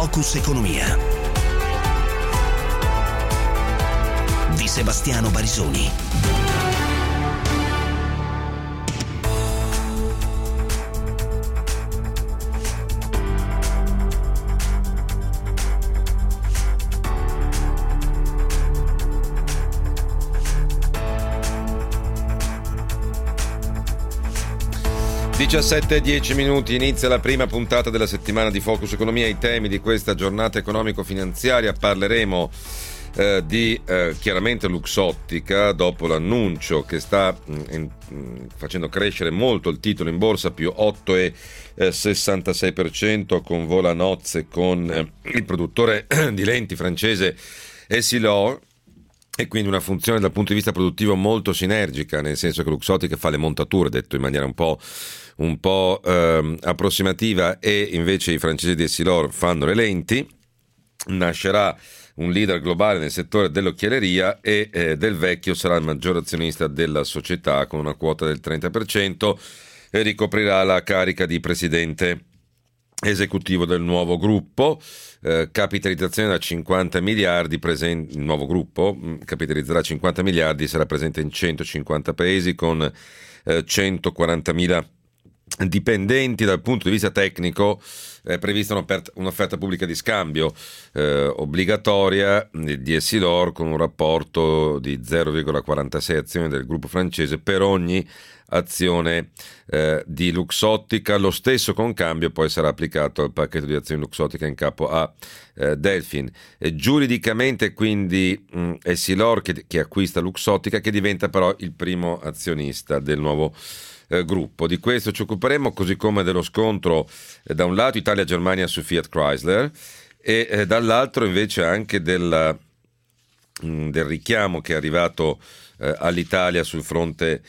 Focus Economia di Sebastiano Barisoni. (17:10) inizia la prima puntata della settimana di Focus Economia. I temi di questa giornata economico-finanziaria: parleremo di chiaramente Luxottica, dopo l'annuncio che sta facendo crescere molto il titolo in borsa, più 8,66%, con vola nozze con il produttore di lenti francese Essilor, e quindi una funzione dal punto di vista produttivo molto sinergica, nel senso che Luxottica fa le montature, detto in maniera un po' approssimativa, e invece i francesi di Essilor fanno le lenti. Nascerà un leader globale nel settore dell'occhialeria e Del Vecchio sarà il maggior azionista della società con una quota del 30% e ricoprirà la carica di presidente esecutivo del nuovo gruppo. Capitalizzazione da 50 miliardi, il nuovo gruppo capitalizzerà 50 miliardi, sarà presente in 150 paesi con 140.000 dipendenti. Dal punto di vista tecnico è prevista un'offerta pubblica di scambio obbligatoria di Essilor, con un rapporto di 0,46 azioni del gruppo francese per ogni azione di Luxottica. Lo stesso concambio poi sarà applicato al pacchetto di azioni Luxottica in capo a Delphine. Giuridicamente quindi Essilor che acquista Luxottica, che diventa però il primo azionista del nuovo gruppo. Di questo ci occuperemo, così come dello scontro da un lato Italia-Germania su Fiat Chrysler e dall'altro invece anche del richiamo che è arrivato all'Italia sul fronte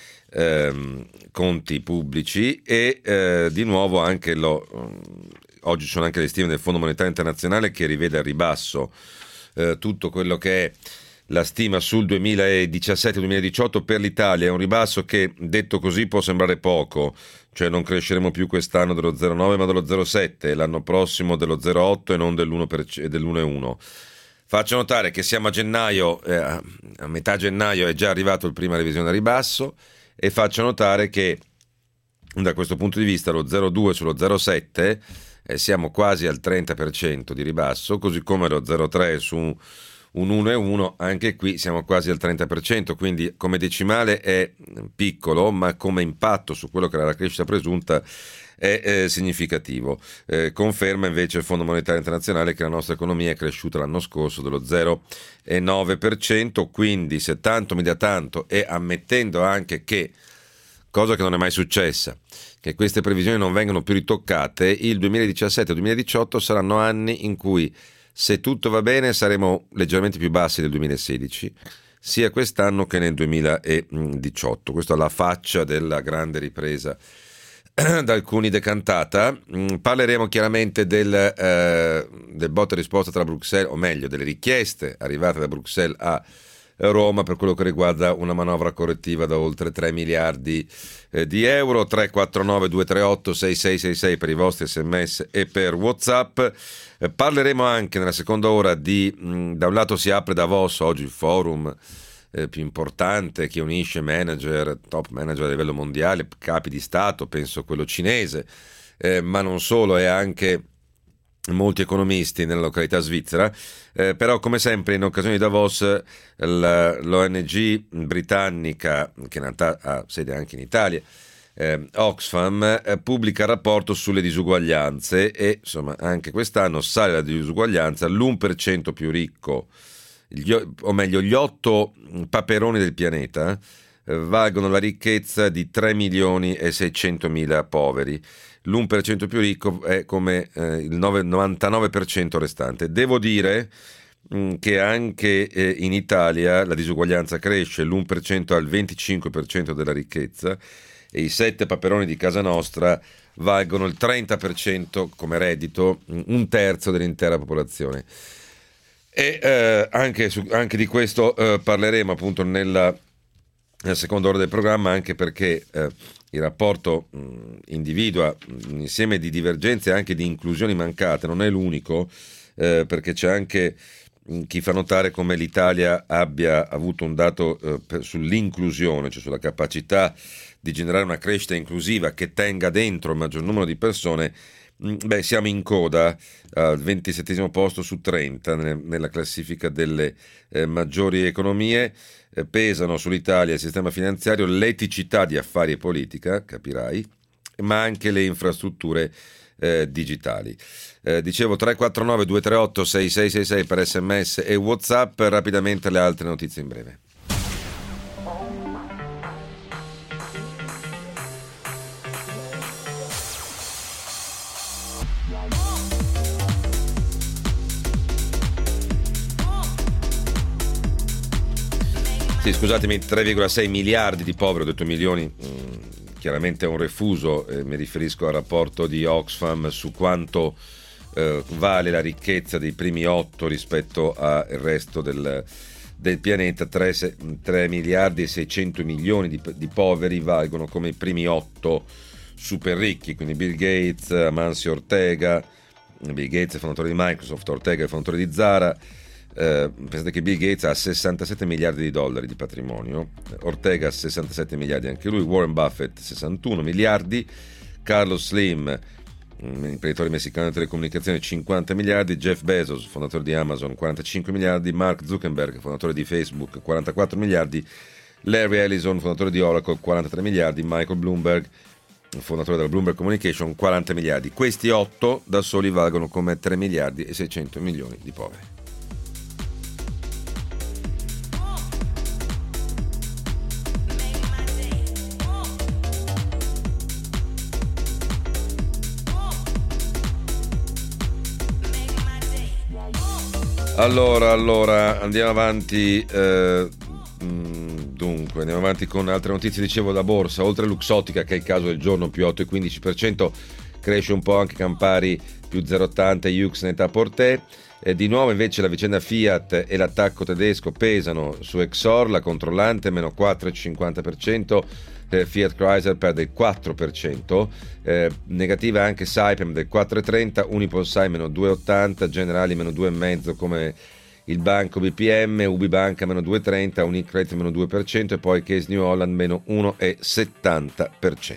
conti pubblici e di nuovo anche oggi ci sono anche le stime del Fondo Monetario Internazionale, che rivede al ribasso tutto quello che è la stima sul 2017-2018 per l'Italia. È un ribasso che, detto così, può sembrare poco, cioè non cresceremo più quest'anno dello 0,9 ma dello 0,7, l'anno prossimo dello 0,8 e non dell'1,1. Faccio notare che siamo a gennaio, a metà gennaio è già arrivato il prima revisione a ribasso, e faccio notare che da questo punto di vista lo 0,2 sullo 0,7 siamo quasi al 30% di ribasso, così come lo 0,3 su un 1,1, anche qui siamo quasi al 30%, quindi come decimale è piccolo, ma come impatto su quello che era la crescita presunta è significativo. Conferma invece il Fondo Monetario Internazionale che la nostra economia è cresciuta l'anno scorso dello 0,9%, quindi se tanto mi dà tanto, e ammettendo anche che, cosa che non è mai successa, che queste previsioni non vengono più ritoccate, il 2017 e 2018 saranno anni in cui, se tutto va bene, saremo leggermente più bassi del 2016, sia quest'anno che nel 2018. Questa è la faccia della grande ripresa da alcuni decantata. Parleremo chiaramente del botta e risposta tra Bruxelles, o meglio delle richieste arrivate da Bruxelles a Roma per quello che riguarda una manovra correttiva da oltre 3 miliardi di euro. 349 238 6666 per i vostri sms e per WhatsApp. Parleremo anche nella seconda ora da un lato si apre Davos oggi, il forum più importante che unisce top manager a livello mondiale, capi di Stato, penso quello cinese, ma non solo, e anche molti economisti nella località svizzera. Però come sempre in occasione di Davos l'ONG britannica, che in realtà ha sede anche in Italia, Oxfam, pubblica il rapporto sulle disuguaglianze, e insomma anche quest'anno sale la disuguaglianza. L'1% più ricco, o meglio gli 8 paperoni del pianeta, valgono la ricchezza di 3.600.000 poveri. L'1% più ricco è come il 99% restante. Devo dire che anche in Italia la disuguaglianza cresce, l'1% al 25% della ricchezza, e i 7 paperoni di casa nostra valgono il 30% come reddito, un terzo dell'intera popolazione. E anche di questo parleremo appunto nella seconda ora del programma, anche perché il rapporto individua un insieme di divergenze e anche di inclusioni mancate, non è l'unico, perché c'è anche chi fa notare come l'Italia abbia avuto un dato sull'inclusione, cioè sulla capacità di generare una crescita inclusiva che tenga dentro il maggior numero di persone. Siamo in coda al 27° posto su 30 nella classifica delle maggiori economie. Pesano sull'Italia il sistema finanziario, l'eticità di affari e politica, capirai, ma anche le infrastrutture digitali. Dicevo 349 238 6666 per SMS e WhatsApp. Rapidamente le altre notizie in breve. Sì, scusatemi, 3,6 miliardi di poveri, ho detto milioni, chiaramente è un refuso, mi riferisco al rapporto di Oxfam su quanto vale la ricchezza dei primi 8 rispetto al resto del pianeta. 3 miliardi e 600 milioni di poveri valgono come i primi 8 super ricchi, quindi Bill Gates, Amancio Ortega. Bill Gates è fondatore di Microsoft, Ortega è fondatore di Zara. Pensate che Bill Gates ha 67 miliardi di dollari di patrimonio, Ortega 67 miliardi anche lui, Warren Buffett 61 miliardi, Carlos Slim, imprenditore messicano di telecomunicazioni, 50 miliardi, Jeff Bezos, fondatore di Amazon, 45 miliardi, Mark Zuckerberg, fondatore di Facebook, 44 miliardi, Larry Ellison, fondatore di Oracle, 43 miliardi, Michael Bloomberg, fondatore della Bloomberg Communication, 40 miliardi. Questi 8 da soli valgono come 3 miliardi e 600 milioni di poveri. Allora, andiamo avanti. Dunque, andiamo avanti con altre notizie. Dicevo, la borsa, oltre Luxottica, che è il caso del giorno, più 8,15%, cresce un po' anche Campari, più 0,80%, Yux Net-a-Porter. Di nuovo invece la vicenda Fiat e l'attacco tedesco pesano su Exor, la controllante, meno 4,50%. Fiat Chrysler perde il 4%, negativa anche Saipem del 4,30%, Unipolsai meno 2,80%, Generali meno 2,5% come il banco BPM, UbiBanca meno 2,30%, Unicredit meno 2% e poi Case New Holland meno 1,70%.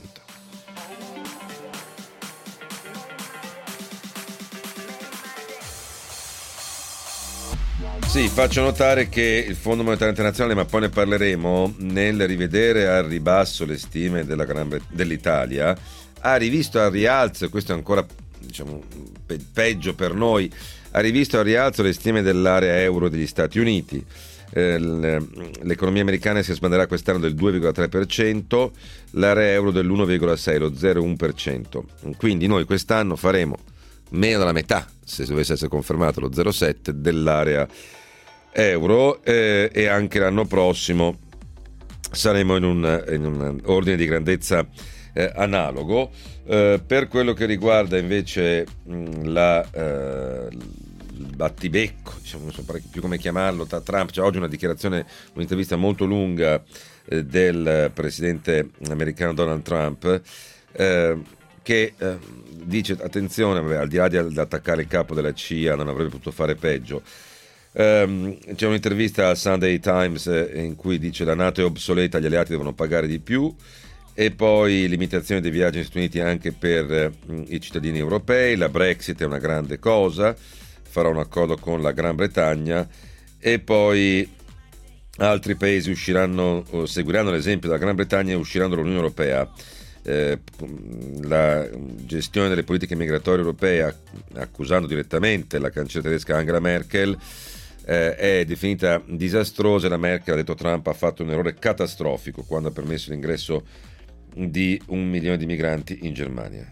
Sì, faccio notare che il Fondo Monetario Internazionale, ma poi ne parleremo, nel rivedere al ribasso le stime dell'Italia, ha rivisto al rialzo, e questo è ancora peggio per noi, ha rivisto al rialzo le stime dell'area euro degli Stati Uniti. L'economia americana si espanderà quest'anno del 2,3%, l'area euro dell'1,6%, lo 0,1%. Quindi noi quest'anno faremo meno della metà, se dovesse essere confermato lo 0,7% dell'area euro, e anche l'anno prossimo saremo in un ordine di grandezza analogo. Per quello che riguarda invece il battibecco, non so più come chiamarlo, tra Trump, c'è oggi un'intervista molto lunga del presidente americano Donald Trump, che dice attenzione, al di là di attaccare il capo della CIA non avrebbe potuto fare peggio. C'è un'intervista al Sunday Times in cui dice la NATO è obsoleta, gli alleati devono pagare di più, e poi limitazione dei viaggi negli Stati Uniti anche per i cittadini europei, la Brexit è una grande cosa, farà un accordo con la Gran Bretagna, e poi altri paesi seguiranno l'esempio della Gran Bretagna e usciranno dall'Unione Europea. La gestione delle politiche migratorie europee, accusando direttamente la cancelliera tedesca Angela Merkel, è definita disastrosa. La Merkel, ha detto Trump, ha fatto un errore catastrofico quando ha permesso l'ingresso di 1 milione di migranti in Germania.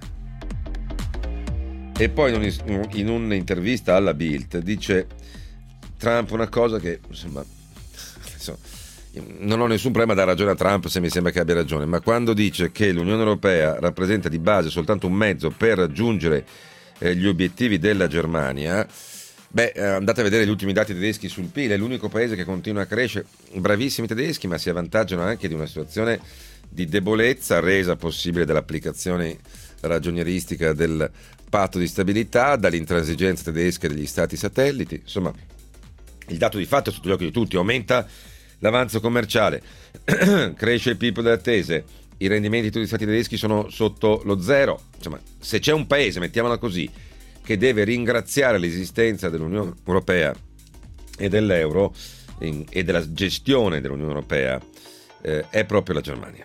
E poi in un'intervista alla Bild dice Trump una cosa che insomma non ho nessun problema a dare ragione a Trump se mi sembra che abbia ragione, ma quando dice che l'Unione Europea rappresenta di base soltanto un mezzo per raggiungere gli obiettivi della Germania, andate a vedere gli ultimi dati tedeschi sul PIL, è l'unico paese che continua a crescere. Bravissimi tedeschi, ma si avvantaggiano anche di una situazione di debolezza resa possibile dall'applicazione ragionieristica del patto di stabilità, dall'intransigenza tedesca degli stati satelliti. Insomma, il dato di fatto è sotto gli occhi di tutti: aumenta l'avanzo commerciale, cresce il PIL delle attese, i rendimenti di tutti gli stati tedeschi sono sotto lo zero. Insomma, se c'è un paese, mettiamola così, che deve ringraziare l'esistenza dell'Unione Europea e dell'euro e della gestione dell'Unione Europea, è proprio la Germania.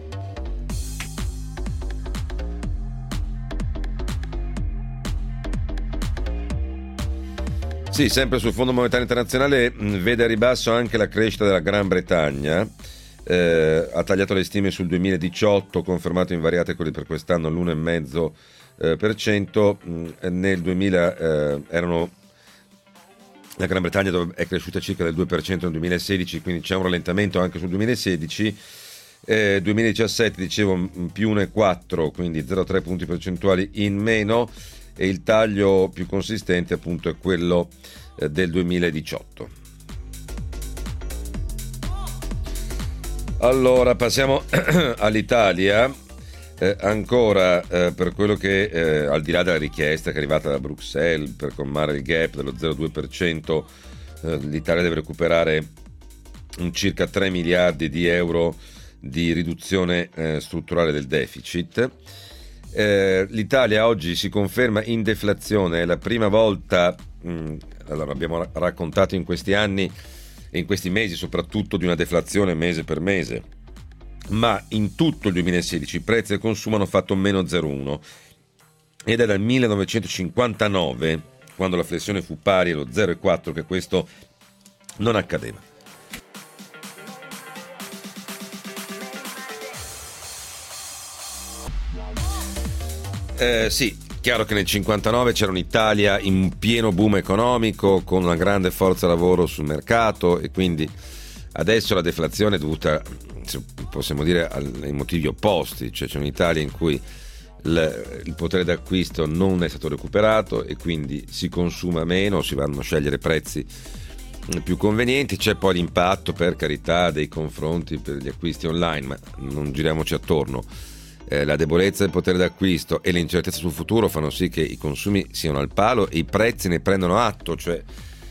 Sì, sempre sul Fondo Monetario Internazionale vede a ribasso anche la crescita della Gran Bretagna. Ha tagliato le stime sul 2018, confermato invariate quelle per quest'anno all'1,5%. Nel 2000 la Gran Bretagna è cresciuta circa del 2% nel 2016, quindi c'è un rallentamento anche sul 2016. 2017 dicevo più 1,4, quindi 0,3 punti percentuali in meno, e il taglio più consistente appunto è quello del 2018. Allora passiamo all'Italia. Ancora per quello che al di là della richiesta che è arrivata da Bruxelles per colmare il gap dello 0,2%, l'Italia deve recuperare un circa 3 miliardi di euro di riduzione strutturale del deficit. L'Italia oggi si conferma in deflazione, è la prima volta, allora abbiamo raccontato in questi anni e in questi mesi soprattutto di una deflazione mese per mese, ma in tutto il 2016 i prezzi al consumo hanno fatto meno 0,1 ed è dal 1959, quando la flessione fu pari allo 0,4, che questo non accadeva. Sì, chiaro che nel 59 c'era un'Italia in pieno boom economico, con una grande forza lavoro sul mercato, e quindi adesso la deflazione è dovuta, possiamo dire, ai motivi opposti, cioè c'è un'Italia in cui il potere d'acquisto non è stato recuperato e quindi si consuma meno, si vanno a scegliere prezzi più convenienti. C'è poi l'impatto, per carità, dei confronti per gli acquisti online, ma non giriamoci attorno. La debolezza del potere d'acquisto e l'incertezza sul futuro fanno sì che i consumi siano al palo e i prezzi ne prendono atto, cioè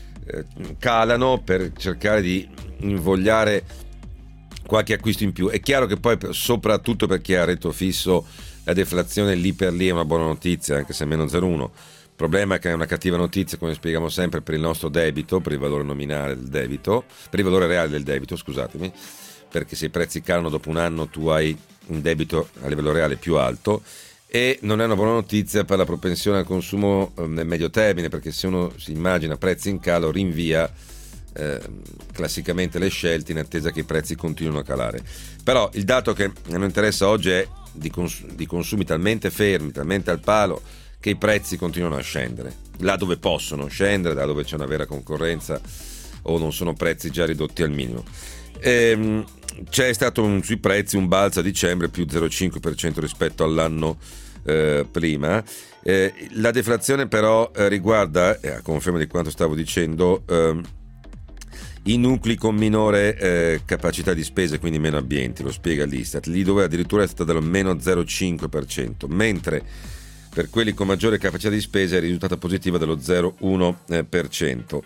calano per cercare di invogliare qualche acquisto in più. È chiaro che poi, soprattutto per chi ha reddito fisso, la deflazione lì per lì è una buona notizia, anche se è meno 0,1. Il problema è che è una cattiva notizia, come spieghiamo sempre, per il nostro debito, per il valore nominale del debito, per il valore reale del debito, scusatemi, perché se i prezzi calano dopo un anno tu hai un debito a livello reale più alto, e non è una buona notizia per la propensione al consumo nel medio termine, perché se uno si immagina prezzi in calo rinvia classicamente le scelte in attesa che i prezzi continuino a calare. Però il dato che a noi interessa oggi è di consumi talmente fermi, talmente al palo, che i prezzi continuano a scendere là dove possono scendere, là dove c'è una vera concorrenza o non sono prezzi già ridotti al minimo. C'è stato sui prezzi un balzo a dicembre più 0,5% rispetto all'anno prima. La deflazione però riguarda, a conferma di quanto stavo dicendo, i nuclei con minore capacità di spesa, quindi meno abbienti, lo spiega l'Istat, lì dove addirittura è stata dello meno 0,5%, mentre per quelli con maggiore capacità di spesa è risultata positiva dello 0,1%.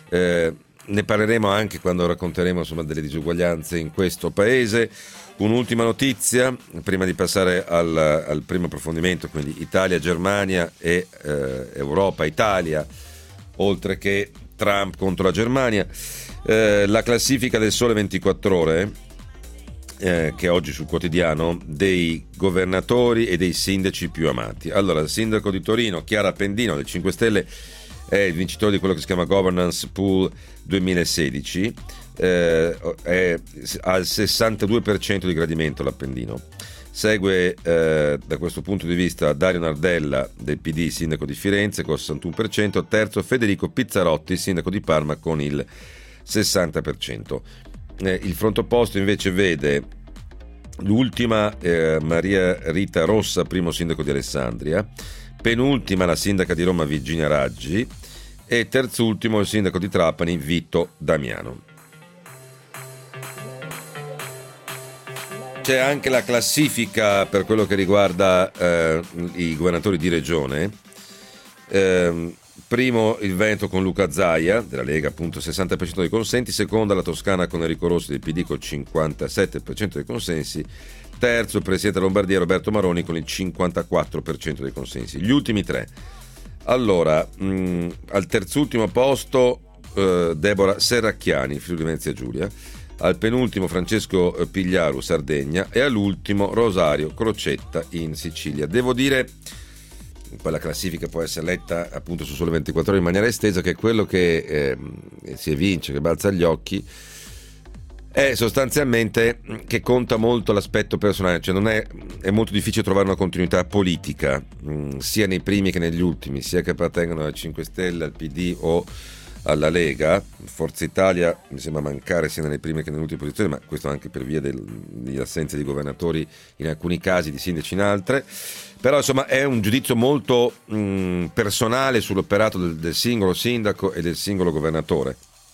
Ne parleremo anche quando racconteremo, insomma, delle disuguaglianze in questo paese. Un'ultima notizia prima di passare al primo approfondimento, quindi Italia, Germania e Europa, Italia, oltre che Trump contro la Germania. La classifica del Sole 24 Ore, che è oggi sul quotidiano, dei governatori e dei sindaci più amati. Allora, il sindaco di Torino, Chiara Appendino del 5 Stelle, è il vincitore di quello che si chiama Governance Pool 2016, è al 62% di gradimento l'Appendino. Segue da questo punto di vista Dario Nardella del PD, sindaco di Firenze, con il 61%, terzo Federico Pizzarotti, sindaco di Parma, con il 60%. Il fronte opposto invece vede l'ultima Maria Rita Rossa, primo sindaco di Alessandria, penultima la sindaca di Roma Virginia Raggi e terzultimo il sindaco di Trapani Vito Damiano. c'è anche la classifica per quello che riguarda i governatori di regione. Primo il Veneto con Luca Zaia della Lega, appunto 60% dei consensi. Seconda la Toscana con Enrico Rossi del PD col 57% dei consensi. Terzo il presidente Lombardia Roberto Maroni con il 54% dei consensi. Gli ultimi tre. Allora, al terzultimo posto Deborah Serracchiani, Friuli Venezia Giulia. Al penultimo Francesco Pigliaru, Sardegna. E all'ultimo Rosario Crocetta in Sicilia. Devo dire, poi la classifica può essere letta appunto su Sole 24 Ore in maniera estesa, che quello che si evince, che balza agli occhi, è sostanzialmente che conta molto l'aspetto personale, cioè è molto difficile trovare una continuità politica, sia nei primi che negli ultimi, sia che appartengano al 5 Stelle, al PD o alla Lega. Forza Italia mi sembra mancare sia nelle prime che nelle ultime posizioni, ma questo anche per via di assenza di governatori in alcuni casi, di sindaci in altre. Però insomma è un giudizio molto personale sull'operato del singolo sindaco e del singolo governatore.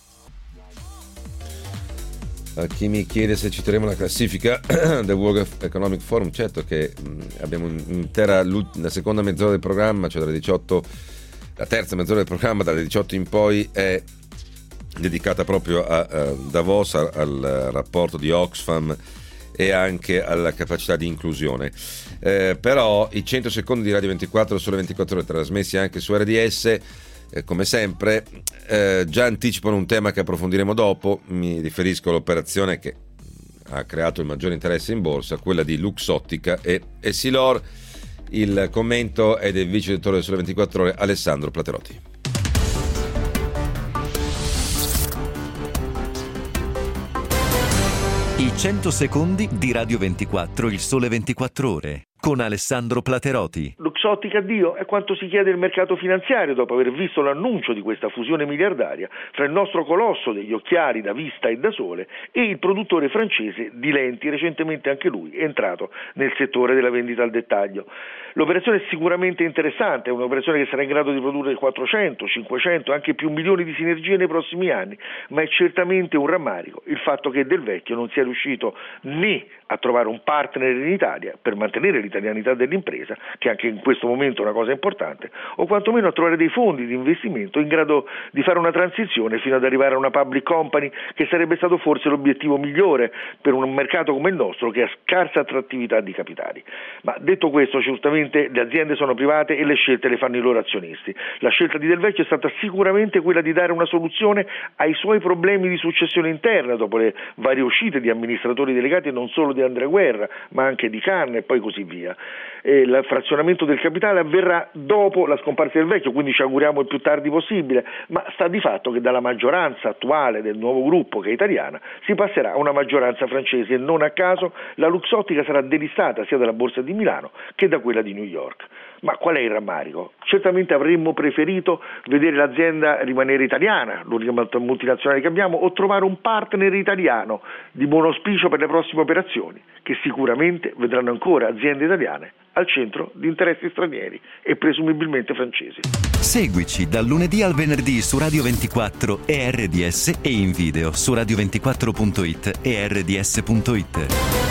A chi mi chiede se citeremo la classifica del World Economic Forum, certo che abbiamo la seconda mezz'ora del programma, cioè dalle 18, la terza mezz'ora del programma dalle 18 in poi è dedicata proprio a Davos, al rapporto di Oxfam e anche alla capacità di inclusione. Però i 100 secondi di Radio 24 Sole 24 Ore trasmessi anche su RDS, come sempre, già anticipano un tema che approfondiremo dopo. Mi riferisco all'operazione che ha creato il maggiore interesse in borsa, quella di Luxottica e Essilor. Il commento è del vice direttore del Sole 24 Ore Alessandro Platerotti. I 100 secondi di Radio 24, il Sole 24 Ore, con Alessandro Platerotti. Luxottica addio è quanto si chiede il mercato finanziario dopo aver visto l'annuncio di questa fusione miliardaria fra il nostro colosso degli occhiali da vista e da sole e il produttore francese di lenti, recentemente anche lui entrato nel settore della vendita al dettaglio. L'operazione è sicuramente interessante, è un'operazione che sarà in grado di produrre 400, 500, anche più milioni di sinergie nei prossimi anni, ma è certamente un rammarico il fatto che Del Vecchio non sia riuscito né a trovare un partner in Italia per mantenere l'italianità dell'impresa, che anche in questo momento è una cosa importante, o quantomeno a trovare dei fondi di investimento in grado di fare una transizione fino ad arrivare a una public company, che sarebbe stato forse l'obiettivo migliore per un mercato come il nostro che ha scarsa attrattività di capitali. Ma detto questo, certamente le aziende sono private e le scelte le fanno i loro azionisti. La scelta di Del Vecchio è stata sicuramente quella di dare una soluzione ai suoi problemi di successione interna dopo le varie uscite di amministratori delegati, non solo di Andrea Guerra ma anche di Canna e poi così via. Il frazionamento del capitale avverrà dopo la scomparsa del Vecchio, quindi ci auguriamo il più tardi possibile, ma sta di fatto che dalla maggioranza attuale del nuovo gruppo, che è italiana, si passerà a una maggioranza francese e non a caso la Luxottica sarà delistata sia dalla borsa di Milano che da quella di New York. Ma qual è il rammarico? Certamente avremmo preferito vedere l'azienda rimanere italiana, l'unica multinazionale che abbiamo, o trovare un partner italiano di buon auspicio per le prossime operazioni, che sicuramente vedranno ancora aziende italiane al centro di interessi stranieri e presumibilmente francesi. Seguici dal lunedì al venerdì su Radio 24 e RDS e in video su radio24.it e rds.it.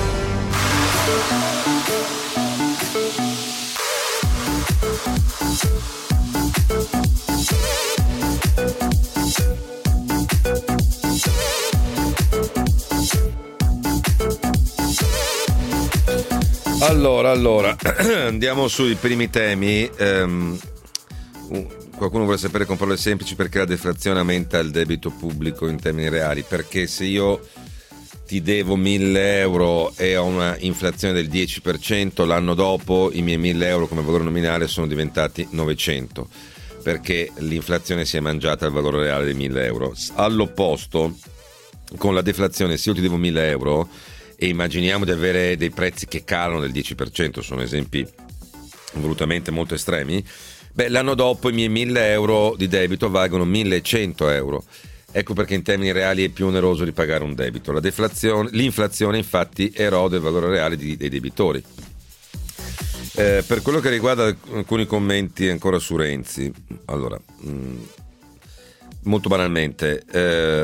Allora, andiamo sui primi temi. Qualcuno vuole sapere con parole semplici perché la deflazione aumenta il debito pubblico in termini reali. Perché se io ti devo 1.000 euro e ho una inflazione del 10%, l'anno dopo i miei 1.000 euro come valore nominale sono diventati 900, perché l'inflazione si è mangiata il valore reale dei 1.000 euro. All'opposto, con la deflazione, se io ti devo 1.000 euro e immaginiamo di avere dei prezzi che calano del 10%, sono esempi volutamente molto estremi, l'anno dopo i miei 1.000 euro di debito valgono 1.100 euro. Ecco perché in termini reali è più oneroso ripagare un debito. L'inflazione infatti erode il valore reale dei debitori. Per quello che riguarda alcuni commenti ancora su Renzi, allora, molto banalmente,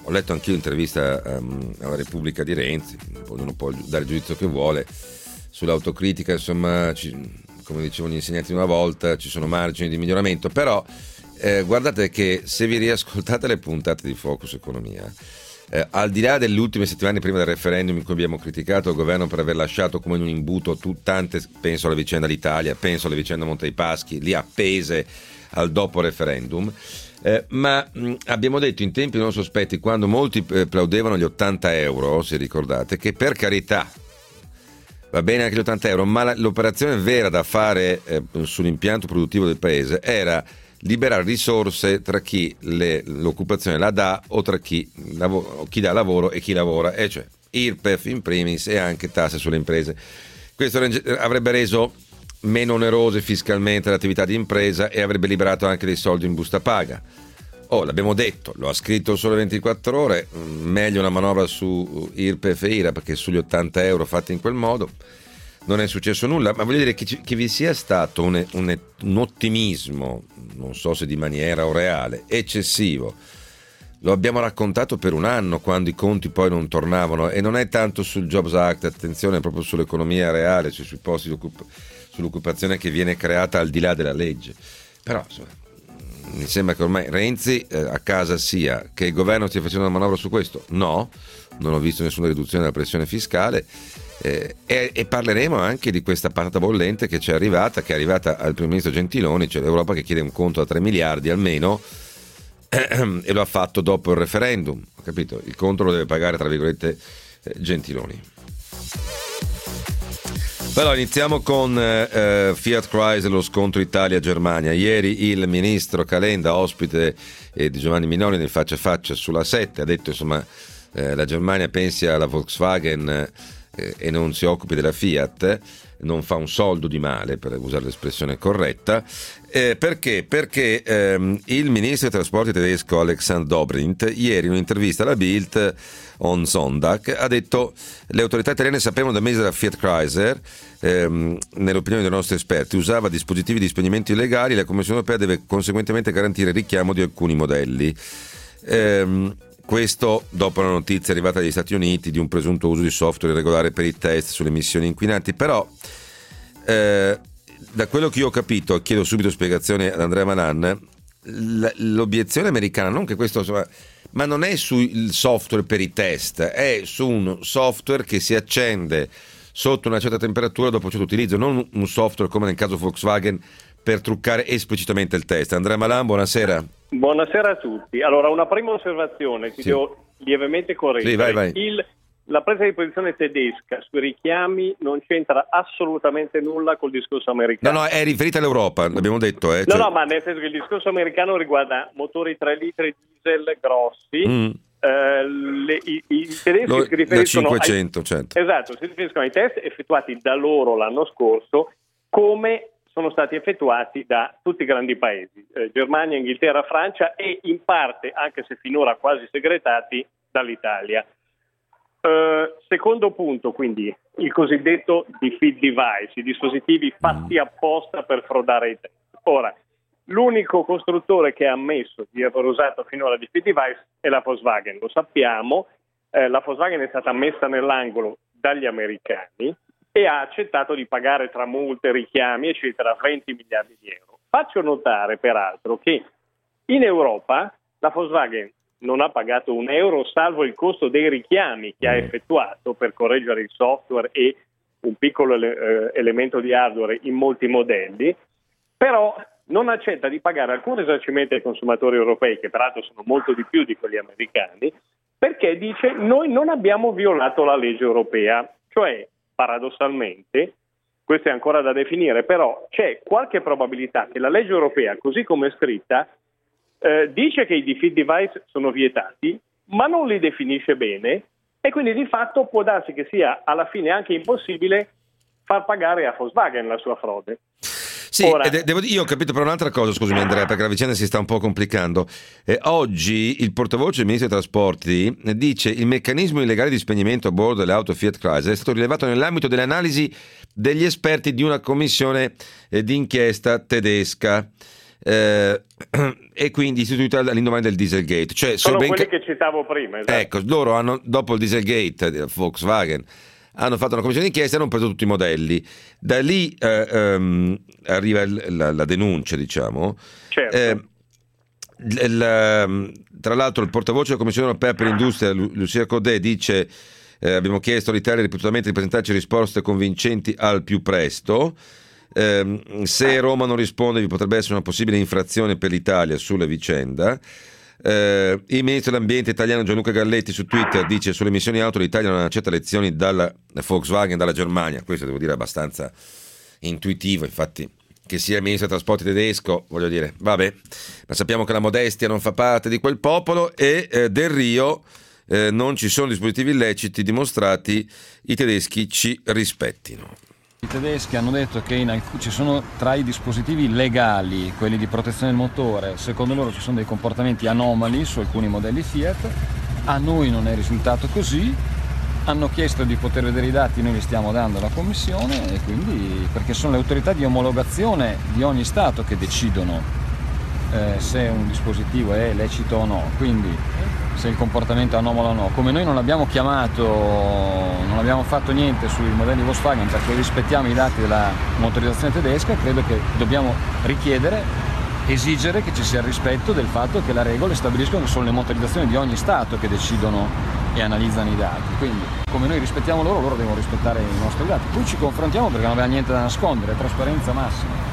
ho letto anch'io l'intervista alla Repubblica di Renzi, ognuno può dare il giudizio che vuole, sull'autocritica, insomma, come dicevano gli insegnanti una volta, ci sono margini di miglioramento, però guardate che se vi riascoltate le puntate di Focus Economia, al di là delle ultime settimane prima del referendum in cui abbiamo criticato il governo per aver lasciato come in un imbuto tante, penso alla vicenda Alitalia, penso alla vicenda Monte dei Paschi, lì appese al dopo referendum, ma abbiamo detto in tempi non sospetti, quando molti plaudevano gli 80 euro, se ricordate, che per carità va bene anche gli 80 euro, ma l'operazione vera da fare sull'impianto produttivo del paese era liberare risorse tra chi l'occupazione la dà o tra chi dà lavoro e chi lavora, e cioè IRPEF in primis e anche tasse sulle imprese. Questo avrebbe reso meno onerose fiscalmente l'attività di impresa e avrebbe liberato anche dei soldi in busta paga. L'abbiamo detto, lo ha scritto il Sole 24 Ore, meglio una manovra su IRPEF e IRA, perché sugli 80 euro fatti in quel modo non è successo nulla, ma voglio dire che vi sia stato un ottimismo, non so se di maniera o reale, eccessivo. Lo abbiamo raccontato per un anno, quando i conti poi non tornavano, e non è tanto sul Jobs Act, attenzione, è proprio sull'economia reale, cioè sui posti sull'occupazione che viene creata al di là della legge. Però insomma, mi sembra che ormai Renzi a casa sia, che il governo stia facendo una manovra su questo, no, non ho visto nessuna riduzione della pressione fiscale, e parleremo anche di questa patata bollente che è arrivata al primo ministro Gentiloni, cioè l'Europa che chiede un conto da 3 miliardi almeno, e lo ha fatto dopo il referendum, ho capito, il conto lo deve pagare tra virgolette Gentiloni. Però iniziamo con Fiat Chrysler, lo scontro Italia-Germania. Ieri il ministro Calenda, ospite di Giovanni Minoli nel Faccia a Faccia sulla 7, ha detto insomma la Germania pensi alla Volkswagen e non si occupi della Fiat, non fa un soldo di male, per usare l'espressione corretta. Perché? Perché il ministro dei trasporti tedesco Alexander Dobrindt ieri in un'intervista alla Bild on Sonntag ha detto: le autorità italiane sapevano da mesi della Fiat Chrysler, nell'opinione dei nostri esperti usava dispositivi di spegnimento illegali, la Commissione europea deve conseguentemente garantire il richiamo di alcuni modelli. Questo dopo la notizia arrivata dagli Stati Uniti di un presunto uso di software irregolare per i test sulle emissioni inquinanti. Però da quello che io ho capito, chiedo subito spiegazione ad Andrea Malan, l'obiezione americana, non che questo insomma, ma non è sul software per i test, è su un software che si accende sotto una certa temperatura dopo un certo utilizzo, non un software come nel caso Volkswagen per truccare esplicitamente il test. Andrea Malan, buonasera. Buonasera a tutti. Allora, una prima osservazione, ti devo lievemente correggere. Sì, vai. La presa di posizione tedesca sui richiami non c'entra assolutamente nulla col discorso americano. No, è riferita all'Europa, l'abbiamo detto. No, ma nel senso che il discorso americano riguarda motori 3 litri diesel grossi. I tedeschi si riferiscono da 500, certo. Esatto, si riferiscono ai test effettuati da loro l'anno scorso, come sono stati effettuati da tutti i grandi paesi, Germania, Inghilterra, Francia, e in parte, anche se finora quasi segretati, dall'Italia. Secondo punto, quindi, il cosiddetto defeat device, i dispositivi fatti apposta per frodare i test. Ora, l'unico costruttore che ha ammesso di aver usato finora defeat device è la Volkswagen, lo sappiamo. La Volkswagen è stata messa nell'angolo dagli americani e ha accettato di pagare tra multe, richiami, eccetera, 20 miliardi di euro. Faccio notare, peraltro, che in Europa la Volkswagen non ha pagato un euro, salvo il costo dei richiami che ha effettuato per correggere il software e un piccolo elemento di hardware in molti modelli, però non accetta di pagare alcun risarcimento ai consumatori europei, che peraltro sono molto di più di quelli americani, perché dice: noi non abbiamo violato la legge europea. Cioè, paradossalmente, questo è ancora da definire, però c'è qualche probabilità che la legge europea, così come è scritta, dice che i defeat device sono vietati, ma non li definisce bene, e quindi di fatto può darsi che sia alla fine anche impossibile far pagare a Volkswagen la sua frode. Sì, io ho capito, però un'altra cosa, scusami Andrea, perché la vicenda si sta un po' complicando. Oggi il portavoce del ministro dei trasporti dice: il meccanismo illegale di spegnimento a bordo delle auto Fiat Chrysler è stato rilevato nell'ambito delle analisi degli esperti di una commissione d'inchiesta tedesca. e quindi istituita all'indomani del Dieselgate. Cioè, sono quelli che citavo prima. Esatto. Ecco, loro hanno, dopo il Dieselgate, Volkswagen, hanno fatto una commissione d'inchiesta e hanno preso tutti i modelli. Da lì arriva la denuncia, diciamo. Certo. Tra l'altro il portavoce della Commissione Europea per l'Industria, Lucia Codet, dice abbiamo chiesto all'Italia ripetutamente di presentarci risposte convincenti al più presto. Se Roma non risponde vi potrebbe essere una possibile infrazione per l'Italia sulla vicenda. Il ministro dell'ambiente italiano Gianluca Galletti su Twitter dice: sulle emissioni auto l'Italia non accetta lezioni dalla Volkswagen, dalla Germania. Questo devo dire abbastanza intuitivo, infatti che sia il ministro dei trasporti tedesco, voglio dire, vabbè, ma sappiamo che la modestia non fa parte di quel popolo. E Del Rio, non ci sono dispositivi illeciti dimostrati, i tedeschi ci rispettino. I tedeschi hanno detto che ci sono tra i dispositivi legali, quelli di protezione del motore, secondo loro ci sono dei comportamenti anomali su alcuni modelli Fiat. A noi non è risultato così. Hanno chiesto di poter vedere i dati, noi li stiamo dando alla Commissione, e quindi, perché sono le autorità di omologazione di ogni Stato che decidono se un dispositivo è lecito o no, quindi se il comportamento è anomalo o no. Come noi non abbiamo chiamato, non abbiamo fatto niente sui modelli Volkswagen perché rispettiamo i dati della motorizzazione tedesca, credo che dobbiamo esigere che ci sia il rispetto del fatto che le regole stabiliscono che sono le motorizzazioni di ogni Stato che decidono e analizzano i dati, quindi come noi rispettiamo loro devono rispettare i nostri dati. Poi ci confrontiamo perché non abbiamo niente da nascondere, trasparenza massima.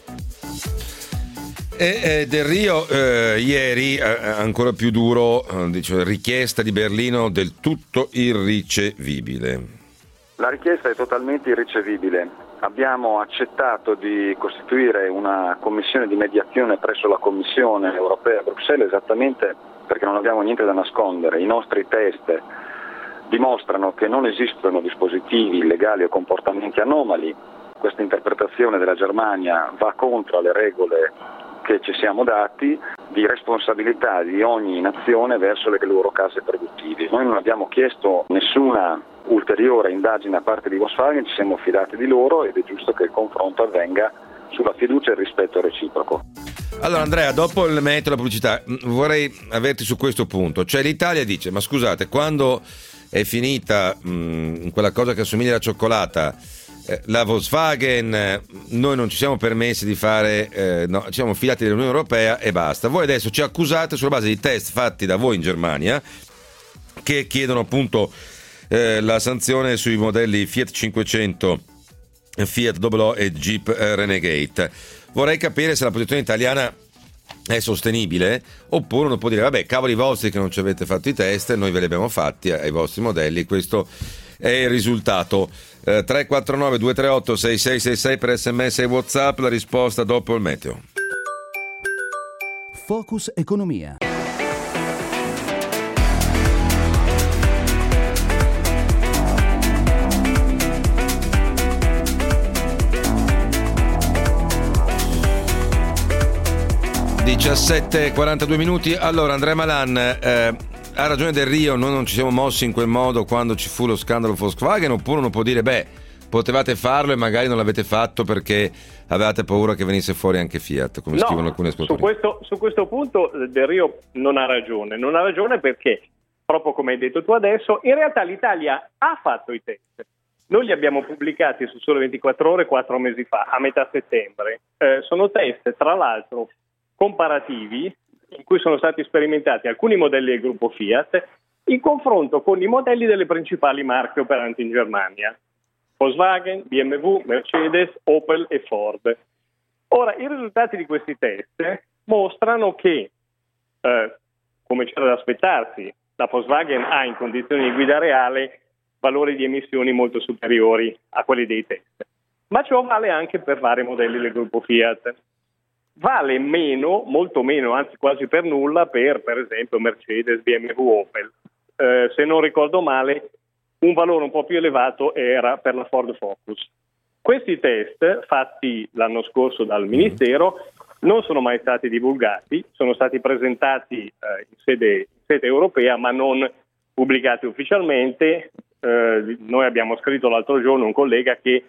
E Del Rio ieri ancora più duro, dice, richiesta di Berlino del tutto irricevibile. La richiesta è totalmente irricevibile. Abbiamo accettato di costituire una commissione di mediazione presso la Commissione Europea a Bruxelles esattamente perché non abbiamo niente da nascondere. I nostri test dimostrano che non esistono dispositivi illegali o comportamenti anomali. Questa interpretazione della Germania va contro le regole che ci siamo dati di responsabilità di ogni nazione verso le loro case produttive. Noi non abbiamo chiesto nessuna ulteriore indagine a parte di Volkswagen, ci siamo fidati di loro ed è giusto che il confronto avvenga sulla fiducia e il rispetto reciproco. Allora Andrea, dopo il meteo e la pubblicità vorrei averti su questo punto, cioè l'Italia dice: ma scusate, quando è finita in quella cosa che assomiglia alla cioccolata la Volkswagen, noi non ci siamo permessi di fare, no, ci siamo fidati dell'Unione Europea e basta. Voi adesso ci accusate sulla base di test fatti da voi in Germania che chiedono appunto la sanzione sui modelli Fiat 500, Fiat Doblò e Jeep Renegade. Vorrei capire se la posizione italiana è sostenibile oppure uno può dire: vabbè, cavoli vostri che non ci avete fatto i test, noi ve li abbiamo fatti ai vostri modelli, questo è il risultato. 349 238 6666 per SMS e WhatsApp, la risposta dopo il meteo. Focus Economia. Diciassette 42 minuti. Allora Andrea Malan, ha ragione Del Rio, noi non ci siamo mossi in quel modo quando ci fu lo scandalo Volkswagen, oppure uno può dire: beh, potevate farlo e magari non l'avete fatto perché avevate paura che venisse fuori anche Fiat, come scrivono alcuni ascoltatori. Su questo punto Del Rio non ha ragione perché, proprio come hai detto tu adesso, in realtà l'Italia ha fatto i test. Noi li abbiamo pubblicati su Sole 24 Ore 4 mesi fa, a metà settembre. Sono test, tra l'altro, comparativi, in cui sono stati sperimentati alcuni modelli del gruppo Fiat in confronto con i modelli delle principali marche operanti in Germania: Volkswagen, BMW, Mercedes, Opel e Ford. Ora, i risultati di questi test mostrano che, come c'era da aspettarsi, la Volkswagen ha in condizioni di guida reale valori di emissioni molto superiori a quelli dei test. Ma ciò vale anche per vari modelli del gruppo Fiat. Vale meno, molto meno, anzi quasi per nulla, per esempio Mercedes, BMW, Opel. Se non ricordo male, un valore un po' più elevato era per la Ford Focus. Questi test, fatti l'anno scorso dal Ministero, non sono mai stati divulgati, sono stati presentati in sede europea, ma non pubblicati ufficialmente. Noi abbiamo scritto l'altro giorno, un collega, che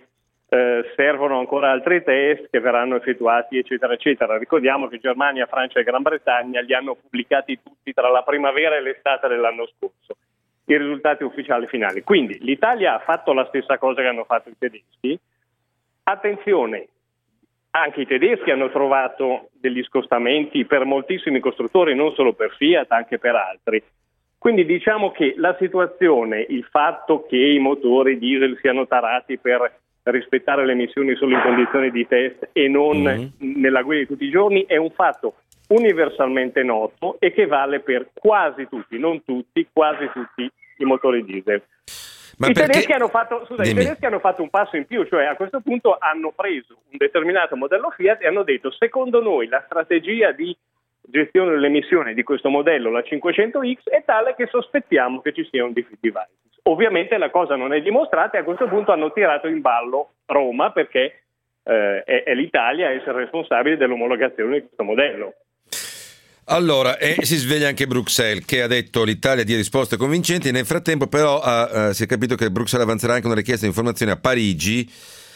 servono ancora altri test che verranno effettuati, eccetera, eccetera. Ricordiamo che Germania, Francia e Gran Bretagna li hanno pubblicati tutti tra la primavera e l'estate dell'anno scorso, i risultati ufficiali finali. Quindi l'Italia ha fatto la stessa cosa che hanno fatto i tedeschi. Attenzione, anche i tedeschi hanno trovato degli scostamenti per moltissimi costruttori, non solo per Fiat, anche per altri. Quindi diciamo che la situazione, il fatto che i motori diesel siano tarati per rispettare le emissioni solo in condizioni di test e non nella guida di tutti i giorni, è un fatto universalmente noto e che vale per quasi tutti, non tutti, quasi tutti i motori diesel. Ma I tedeschi hanno fatto un passo in più, cioè a questo punto hanno preso un determinato modello Fiat e hanno detto: secondo noi la strategia di gestione delle emissioni di questo modello, la 500X, è tale che sospettiamo che ci sia un defeat device. Ovviamente la cosa non è dimostrata e a questo punto hanno tirato in ballo Roma, perché è l'Italia a essere responsabile dell'omologazione di questo modello. Allora, e si sveglia anche Bruxelles, che ha detto l'Italia dia risposte convincenti. Nel frattempo però si è capito che Bruxelles avanzerà anche una richiesta di informazioni a Parigi,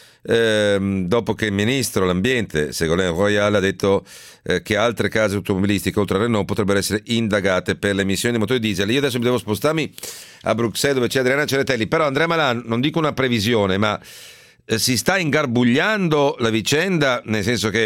dopo che il ministro dell'ambiente Ségolène Royal ha detto che altre case automobilistiche oltre a Renault potrebbero essere indagate per le emissioni di motori diesel. Io adesso devo spostarmi a Bruxelles, dove c'è Adriana Ceretelli, però Andrea Malan, non dico una previsione, ma si sta ingarbugliando la vicenda, nel senso che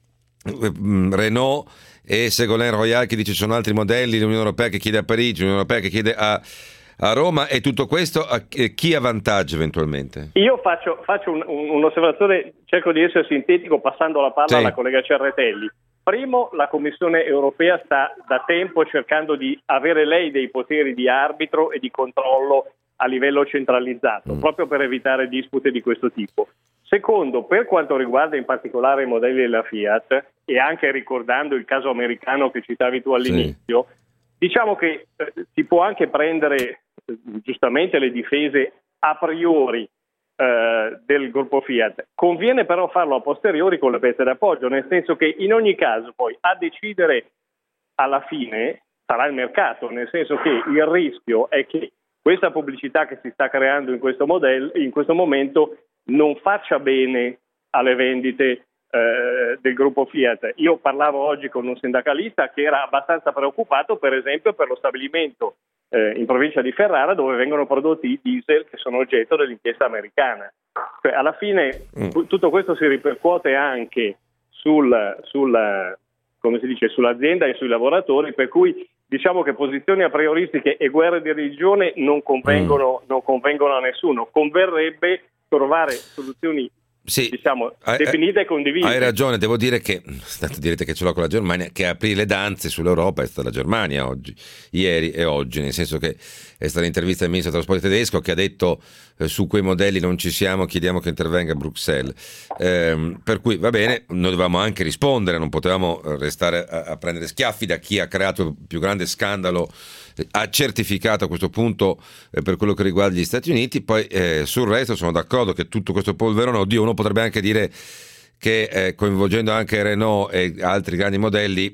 Renault e Ségolène Royal che dice ci sono altri modelli, l'Unione Europea che chiede a Parigi, l'Unione Europea che chiede a Roma, e tutto questo chi ha vantaggio eventualmente? Io faccio un'osservazione, cerco di essere sintetico passando la palla alla collega Cerretelli. Primo, la Commissione Europea sta da tempo cercando di avere lei dei poteri di arbitro e di controllo a livello centralizzato, proprio per evitare dispute di questo tipo. Secondo, per quanto riguarda in particolare i modelli della Fiat, e anche ricordando il caso americano che citavi tu all'inizio, diciamo che si può anche prendere giustamente le difese a priori del gruppo Fiat. Conviene però farlo a posteriori con le pezze d'appoggio, nel senso che in ogni caso poi a decidere alla fine sarà il mercato, nel senso che il rischio è che questa pubblicità che si sta creando in questo momento non faccia bene alle vendite del gruppo Fiat. Io parlavo oggi con un sindacalista che era abbastanza preoccupato, per esempio, per lo stabilimento in provincia di Ferrara, dove vengono prodotti i diesel che sono oggetto dell'inchiesta americana. Cioè, alla fine tutto questo si ripercuote anche sull'azienda e sui lavoratori, per cui diciamo che posizioni a prioristiche e guerre di religione non convengono a nessuno. Converrebbe trovare soluzioni definite e condivise. Hai ragione, devo dire che direte che ce l'ho con la Germania, che aprire le danze sull'Europa è stata la Germania oggi, ieri e oggi, nel senso che è stata l'intervista del ministro dei trasporti tedesco che ha detto su quei modelli non ci siamo, chiediamo che intervenga a Bruxelles, per cui va bene, noi dovevamo anche rispondere, non potevamo restare a prendere schiaffi da chi ha creato il più grande scandalo, ha certificato a questo punto per quello che riguarda gli Stati Uniti. Poi sul resto sono d'accordo che tutto questo polverone, oddio, uno potrebbe anche dire che coinvolgendo anche Renault e altri grandi modelli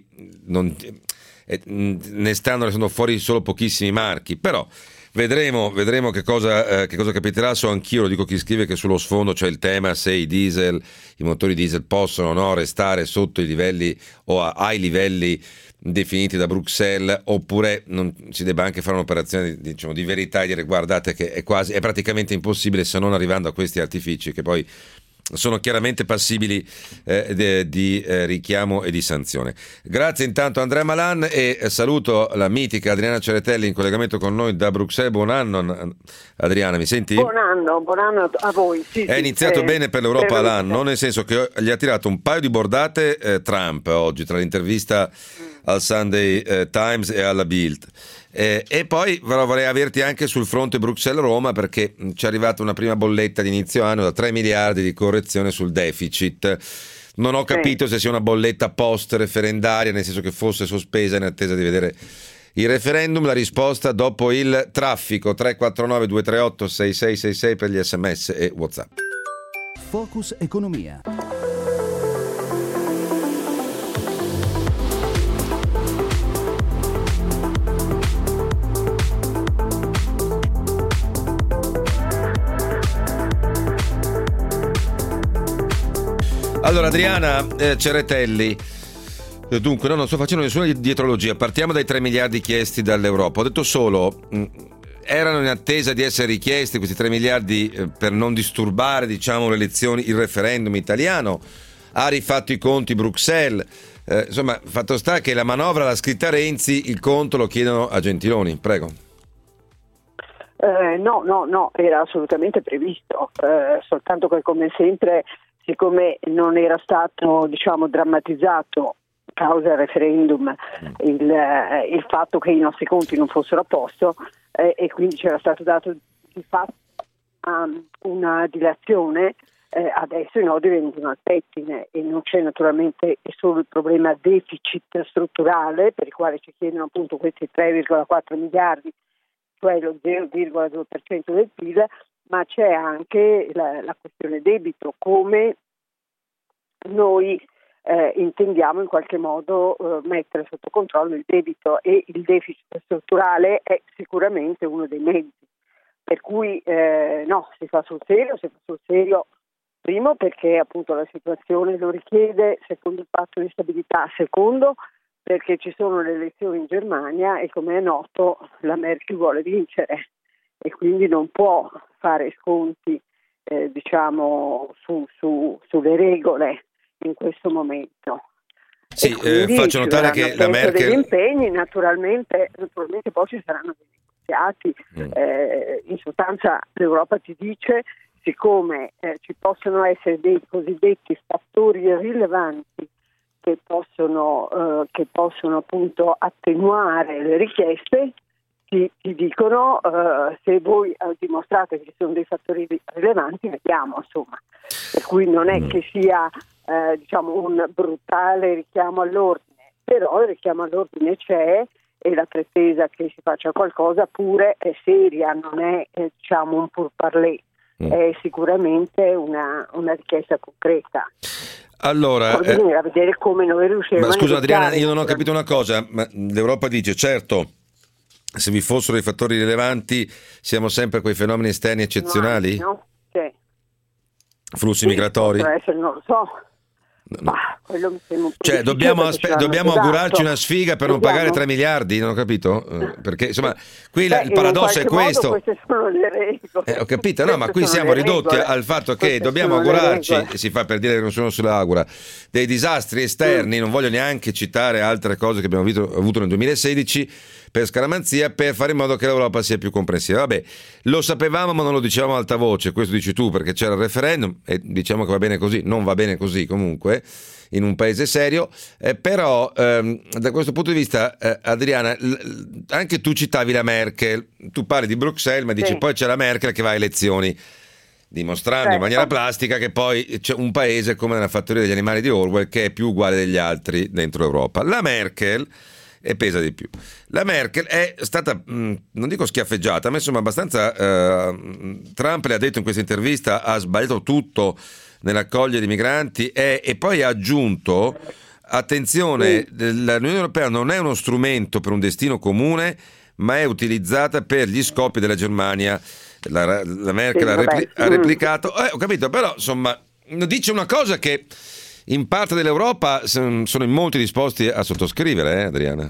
ne stanno restando fuori solo pochissimi marchi, però vedremo che cosa capiterà. So anch'io, lo dico chi scrive, che sullo sfondo c'è il tema se i motori diesel possono o no restare sotto i livelli o ai livelli definiti da Bruxelles, oppure non si debba anche fare un'operazione di verità e dire guardate che è praticamente impossibile, se non arrivando a questi artifici che poi sono chiaramente passibili di richiamo e di sanzione. Grazie intanto Andrea Malan e saluto la mitica Adriana Ceretelli in collegamento con noi da Bruxelles. Buon anno Adriana, mi senti? Buon anno a voi. Sì, è iniziato bene per l'Europa l'anno, nel senso che gli ha tirato un paio di bordate Trump oggi tra l'intervista al Sunday Times e alla Bild. E poi vorrei averti anche sul fronte Bruxelles-Roma, perché ci è arrivata una prima bolletta di inizio anno da 3 miliardi di correzione sul deficit. Non ho capito se sia una bolletta post-referendaria, nel senso che fosse sospesa in attesa di vedere il referendum. La risposta dopo il traffico. 349 238 6666 per gli SMS e WhatsApp. Focus Economia. Allora Adriana Ceretelli, dunque non sto facendo nessuna dietrologia, partiamo dai 3 miliardi chiesti dall'Europa. Ho detto solo erano in attesa di essere richiesti questi 3 miliardi per non disturbare, diciamo, le elezioni, il referendum italiano. Ha rifatto i conti Bruxelles, insomma, fatto sta che la manovra l'ha scritta Renzi, il conto lo chiedono a Gentiloni. Prego. No, era assolutamente previsto, soltanto che come sempre, siccome non era stato, diciamo, drammatizzato causa il referendum il fatto che i nostri conti non fossero a posto, e quindi c'era stato dato di fatto una dilazione, adesso i nodi vengono al pettine e non c'è naturalmente solo il problema deficit strutturale, per il quale ci chiedono appunto questi 3,4 miliardi, cioè lo 0,2% del PIL, ma c'è anche la questione debito, come noi intendiamo in qualche modo mettere sotto controllo il debito, e il deficit strutturale è sicuramente uno dei mezzi. Per cui si fa sul serio, primo perché appunto la situazione lo richiede, secondo il patto di stabilità, secondo perché ci sono le elezioni in Germania e, come è noto, la Merkel vuole vincere e quindi non può fare sconti sulle regole in questo momento. Sì, faccio notare che la Merkel degli impegni, naturalmente poi ci saranno dei negoziati. In sostanza l'Europa ti dice, siccome ci possono essere dei cosiddetti fattori rilevanti che possono appunto attenuare le richieste, ti dicono se voi dimostrate che ci sono dei fattori rilevanti, vediamo, insomma. Per cui non è che sia un brutale richiamo all'ordine, però il richiamo all'ordine c'è e la pretesa che si faccia qualcosa pure è seria, non è un pourparlers, è sicuramente una richiesta concreta. Allora, bisognerà vedere come noi riusciremo. Ma scusa Adriana, io non ho capito una cosa, ma l'Europa dice certo, se vi fossero dei fattori rilevanti siamo sempre quei fenomeni esterni eccezionali? No? Sì. Flussi migratori? Non lo so. No. Quello mi sembra un po' cioè dobbiamo augurarci una sfiga per non pagare 3 miliardi, non ho capito? Perché insomma qui il paradosso è questo. Queste sono le regole. Ho capito, no, ma qui siamo ridotti al fatto che dobbiamo augurarci, e si fa per dire che non sono solo augura, dei disastri esterni. Non voglio neanche citare altre cose che abbiamo avuto nel 2016 per scaramanzia, per fare in modo che l'Europa sia più comprensiva. Vabbè, lo sapevamo ma non lo dicevamo ad alta voce, questo dici tu perché c'era il referendum e diciamo che va bene così, non va bene così comunque in un paese serio, però da questo punto di vista Adriana, anche tu citavi la Merkel, tu parli di Bruxelles ma dici poi c'è la Merkel che va a elezioni, dimostrando in maniera plastica che poi c'è un paese come nella fattoria degli animali di Orwell che è più uguale degli altri dentro Europa. La Merkel e pesa di più. La Merkel è stata, non dico schiaffeggiata, ma insomma abbastanza Trump le ha detto in questa intervista, ha sbagliato tutto nell'accogliere i migranti e poi ha aggiunto, attenzione, l'Unione Europea non è uno strumento per un destino comune, ma è utilizzata per gli scopi della Germania. La Merkel ha replicato, ho capito, però insomma dice una cosa che in parte dell'Europa sono in molti disposti a sottoscrivere, Adriana?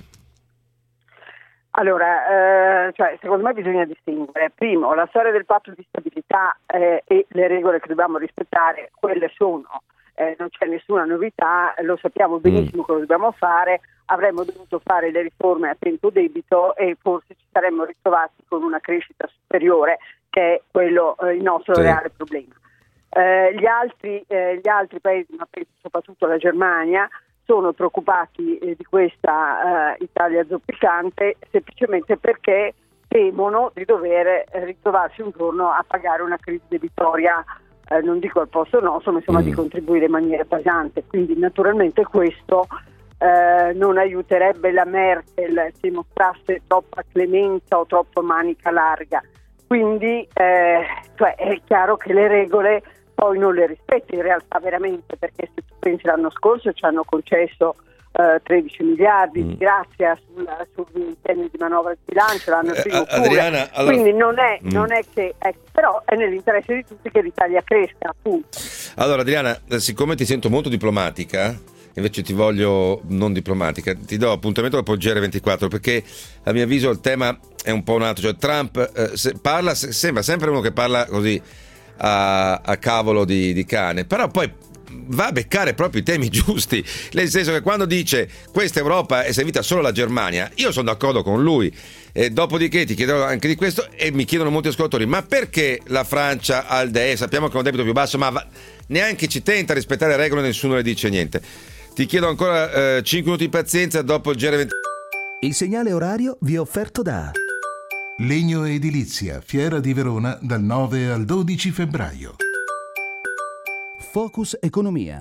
Allora, secondo me bisogna distinguere. Primo, la storia del patto di stabilità e le regole che dobbiamo rispettare, quelle sono, non c'è nessuna novità, lo sappiamo benissimo cosa dobbiamo fare, avremmo dovuto fare le riforme a tempo debito e forse ci saremmo ritrovati con una crescita superiore, che è quello il nostro reale problema. Gli altri paesi, ma penso soprattutto la Germania, sono preoccupati di questa Italia zoppicante semplicemente perché temono di dover ritrovarsi un giorno a pagare una crisi debitoria, non dico al posto nostro, ma insomma di contribuire in maniera pesante. Quindi naturalmente questo non aiuterebbe la Merkel se mostrasse troppa clemenza o troppa manica larga. Quindi è chiaro che le regole poi non le rispetti in realtà veramente, perché se tu pensi l'anno scorso ci hanno concesso 13 miliardi di grazia sui temi di manovra di bilancio l'anno prima. Adriana, allora, quindi non è che però è nell'interesse di tutti che l'Italia cresca, appunto. Allora Adriana, siccome ti sento molto diplomatica, invece ti voglio non diplomatica, ti do appuntamento dopo il GR24, perché a mio avviso il tema è un po' un altro, cioè Trump sembra sempre uno che parla così a cavolo di cane, però poi va a beccare proprio i temi giusti, nel senso che quando dice questa Europa è servita solo alla Germania, io sono d'accordo con lui, e dopodiché ti chiederò anche di questo, e mi chiedono molti ascoltatori, ma perché la Francia ha il DES, sappiamo che è un debito più basso, ma neanche ci tenta a rispettare le regole, nessuno le dice niente. Ti chiedo ancora 5 minuti di pazienza dopo il GR20. Il segnale orario vi è offerto da Legno Edilizia, Fiera di Verona, dal 9 al 12 febbraio. Focus Economia.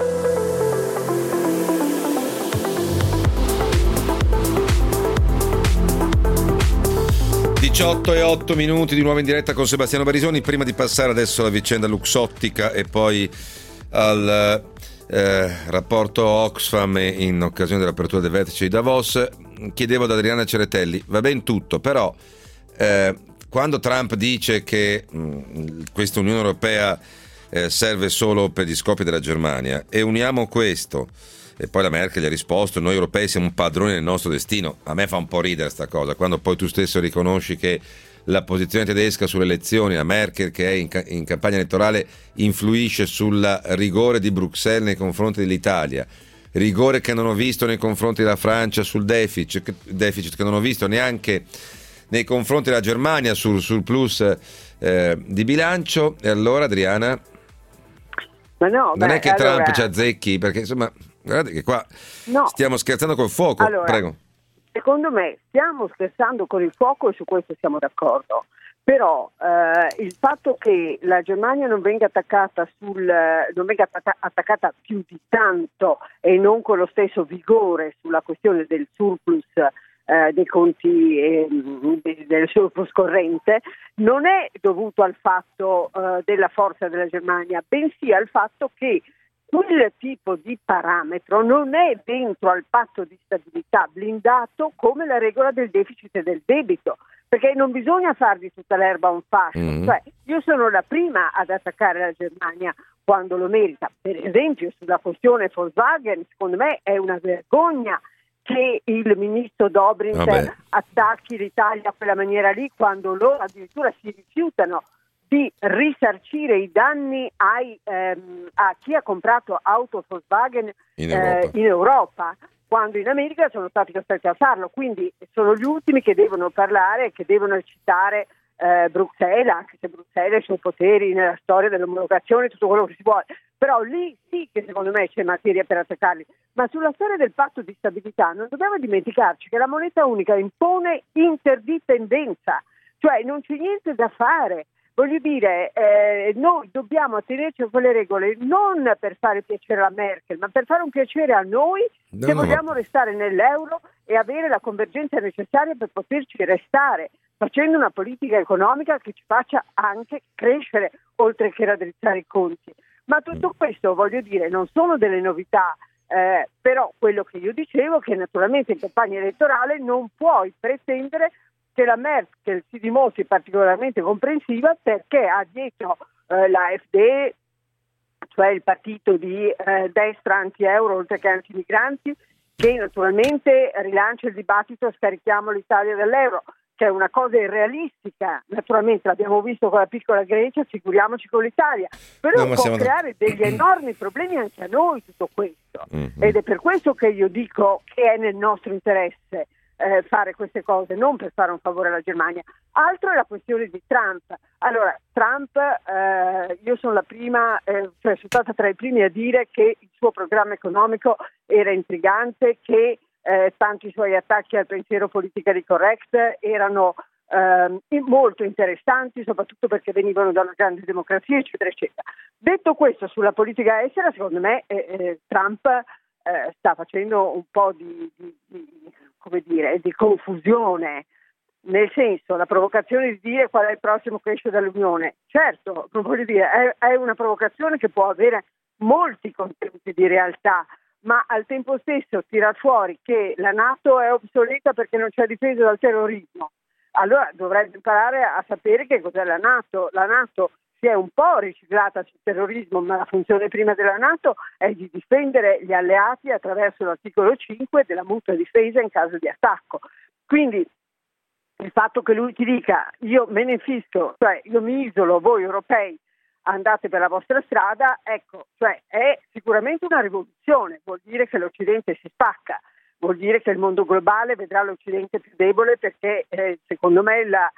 e 8 minuti di nuovo in diretta con Sebastiano Barisoni. Prima di passare adesso alla vicenda Luxottica e poi al rapporto Oxfam in occasione dell'apertura del vertice di Davos, chiedevo ad Adriana Ceretelli, va ben tutto, però quando Trump dice che questa Unione Europea serve solo per gli scopi della Germania, e uniamo questo, e poi la Merkel gli ha risposto, noi europei siamo padroni del nostro destino, a me fa un po' ridere sta cosa, quando poi tu stesso riconosci che la posizione tedesca sulle elezioni, la Merkel che è in campagna elettorale influisce sul rigore di Bruxelles nei confronti dell'Italia, rigore che non ho visto nei confronti della Francia sul deficit che non ho visto neanche nei confronti della Germania sul plus di bilancio. E allora Adriana, ma no, non è che Trump ci azzecchi, perché insomma guardate che qua stiamo scherzando col fuoco. Allora, prego. Secondo me stiamo scherzando con il fuoco e su questo siamo d'accordo, però il fatto che la Germania non venga attaccata più di tanto e non con lo stesso vigore sulla questione del surplus dei conti del surplus corrente non è dovuto al fatto della forza della Germania, bensì al fatto che quel tipo di parametro non è dentro al patto di stabilità blindato come la regola del deficit e del debito, perché non bisogna far di tutta l'erba un fascio. Cioè, io sono la prima ad attaccare la Germania quando lo merita, per esempio sulla questione Volkswagen, secondo me è una vergogna che il ministro Dobrindt attacchi l'Italia a quella maniera lì, quando loro addirittura si rifiutano di risarcire i danni a chi ha comprato auto Volkswagen in Europa, quando in America sono stati costretti a farlo. Quindi sono gli ultimi che devono parlare, che devono citare Bruxelles, anche se Bruxelles ha i suoi poteri nella storia dell'omologazione, tutto quello che si vuole, però lì sì che secondo me c'è materia per attaccarli. Ma sulla storia del patto di stabilità non dobbiamo dimenticarci che la moneta unica impone interdipendenza, cioè non c'è niente da fare. Voglio dire, noi dobbiamo attenerci a quelle regole non per fare piacere a Merkel, ma per fare un piacere a noi che vogliamo restare nell'euro e avere la convergenza necessaria per poterci restare, facendo una politica economica che ci faccia anche crescere, oltre che raddrizzare i conti. Ma tutto questo, voglio dire, non sono delle novità, però quello che io dicevo, che naturalmente in campagna elettorale non puoi pretendere che la Merkel si dimostri particolarmente comprensiva, perché ha dietro l'AfD, cioè il partito di destra anti-euro oltre che anti-migranti, che naturalmente rilancia il dibattito scarichiamo l'Italia dall'euro, che è una cosa irrealistica, naturalmente l'abbiamo visto con la piccola Grecia, figuriamoci con l'Italia, però può creare degli enormi problemi anche a noi tutto questo, ed è per questo che io dico che è nel nostro interesse fare queste cose, non per fare un favore alla Germania. Altro è la questione di Trump. Allora, Trump, io sono la prima, cioè sono stata tra i primi a dire che il suo programma economico era intrigante, che tanti suoi attacchi al pensiero politically correct erano molto interessanti, soprattutto perché venivano da una grande democrazia, eccetera, eccetera. Detto questo, sulla politica estera, secondo me Trump sta facendo un po' di confusione, nel senso, la provocazione di dire qual è il prossimo che esce dall'Unione. Certo, voglio dire, è una provocazione che può avere molti contenuti di realtà, ma al tempo stesso tirar fuori che la NATO è obsoleta perché non c'è difesa dal terrorismo. Allora dovrebbe imparare a sapere che cos'è la NATO. La NATO si è un po' riciclata sul terrorismo, ma la funzione prima della NATO è di difendere gli alleati attraverso l'articolo 5 della mutua difesa in caso di attacco. Quindi il fatto che lui ti dica io me ne infisco, cioè io mi isolo, voi europei andate per la vostra strada, ecco, cioè è sicuramente una rivoluzione, vuol dire che l'Occidente si spacca, vuol dire che il mondo globale vedrà l'Occidente più debole perché secondo me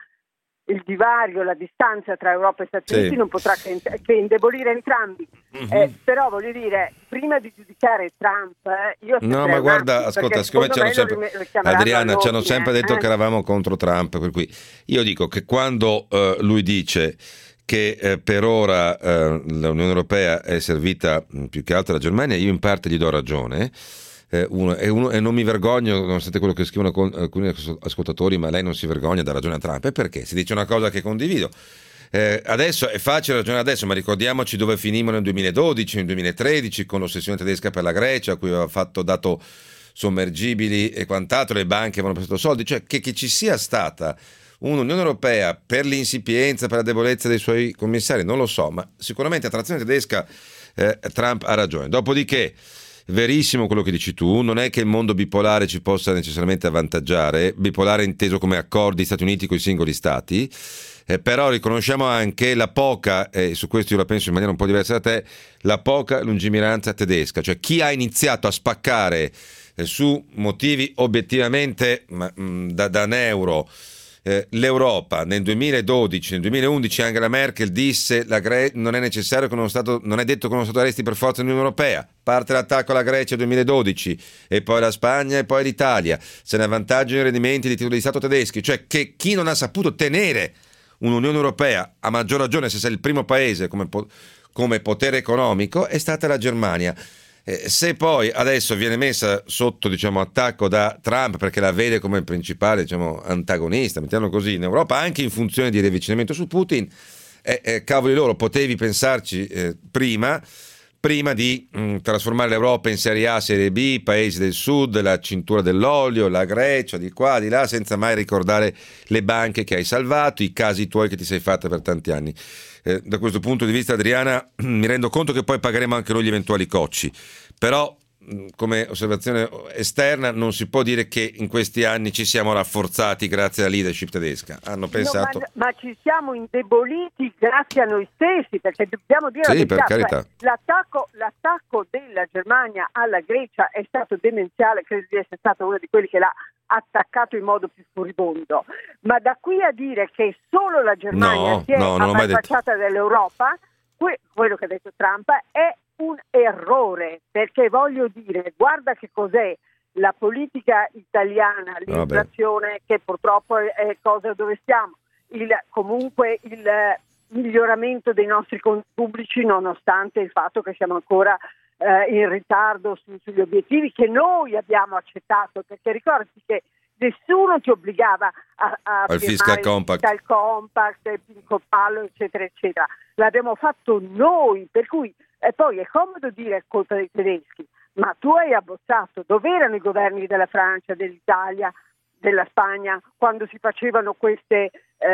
il divario, la distanza tra Europa e Stati Uniti non potrà che indebolire entrambi. Però voglio dire, prima di giudicare Trump, io no, ma guarda, ascolta, siccome Adriana ci hanno sempre detto che eravamo contro Trump, per cui io dico che quando lui dice che per ora l'Unione Europea è servita più che altro alla Germania, io in parte gli do ragione. E non mi vergogno, nonostante quello che scrivono alcuni ascoltatori, ma lei non si vergogna da ragione a Trump, perché si dice una cosa che condivido. Adesso è facile ragionare adesso, ma ricordiamoci dove finimmo nel 2012, nel 2013 con l'ossessione tedesca per la Grecia, a cui aveva dato sommergibili e quant'altro, le banche avevano prestato soldi, cioè che ci sia stata un'Unione Europea per l'insipienza, per la debolezza dei suoi commissari, non lo so, ma sicuramente a trazione tedesca Trump ha ragione. Dopodiché verissimo quello che dici tu, non è che il mondo bipolare ci possa necessariamente avvantaggiare, bipolare inteso come accordi Stati Uniti con i singoli stati, però riconosciamo anche la poca, e su questo io la penso in maniera un po' diversa da te, la poca lungimiranza tedesca, cioè chi ha iniziato a spaccare su motivi obiettivamente da neuro l'Europa nel 2012, nel 2011 Angela Merkel disse non è necessario che uno Stato, non è detto che uno Stato resti per forza nell'Unione Europea, parte l'attacco alla Grecia nel 2012 e poi la Spagna e poi l'Italia, se ne avvantaggiano i rendimenti dei titoli di Stato tedeschi, cioè che chi non ha saputo tenere un'Unione Europea, a maggior ragione se sei il primo paese come potere economico, è stata la Germania. Se poi adesso viene messa sotto attacco da Trump perché la vede come il principale antagonista, mettiamolo così, in Europa, anche in funzione di riavvicinamento su Putin, cavoli loro, potevi pensarci prima di trasformare l'Europa in Serie A, Serie B, paesi del sud, la cintura dell'olio, la Grecia, di qua, di là, senza mai ricordare le banche che hai salvato, i casi tuoi che ti sei fatta per tanti anni. Da questo punto di vista, Adriana, mi rendo conto che poi pagheremo anche noi gli eventuali cocci, però come osservazione esterna non si può dire che in questi anni ci siamo rafforzati grazie alla leadership tedesca. Hanno pensato... ma ci siamo indeboliti grazie a noi stessi, perché dobbiamo dire sì, per carità. L'attacco della Germania alla Grecia è stato demenziale, credo di essere stato uno di quelli che l'ha attaccato in modo più furibondo, ma da qui a dire che solo la Germania si è affacciata dall'Europa, quello che ha detto Trump è un errore, perché voglio dire, guarda che cos'è la politica italiana, l'inflazione che purtroppo è cosa dove stiamo, comunque il miglioramento dei nostri conti pubblici nonostante il fatto che siamo ancora in ritardo sugli obiettivi che noi abbiamo accettato, perché ricordati che nessuno ti obbligava a Fiscal Compact, il Pinco Pallo, eccetera, eccetera. L'abbiamo fatto noi, per cui e poi è comodo dire è colpa dei tedeschi, ma tu hai abbozzato. Dove erano i governi della Francia, dell'Italia, della Spagna quando si facevano questi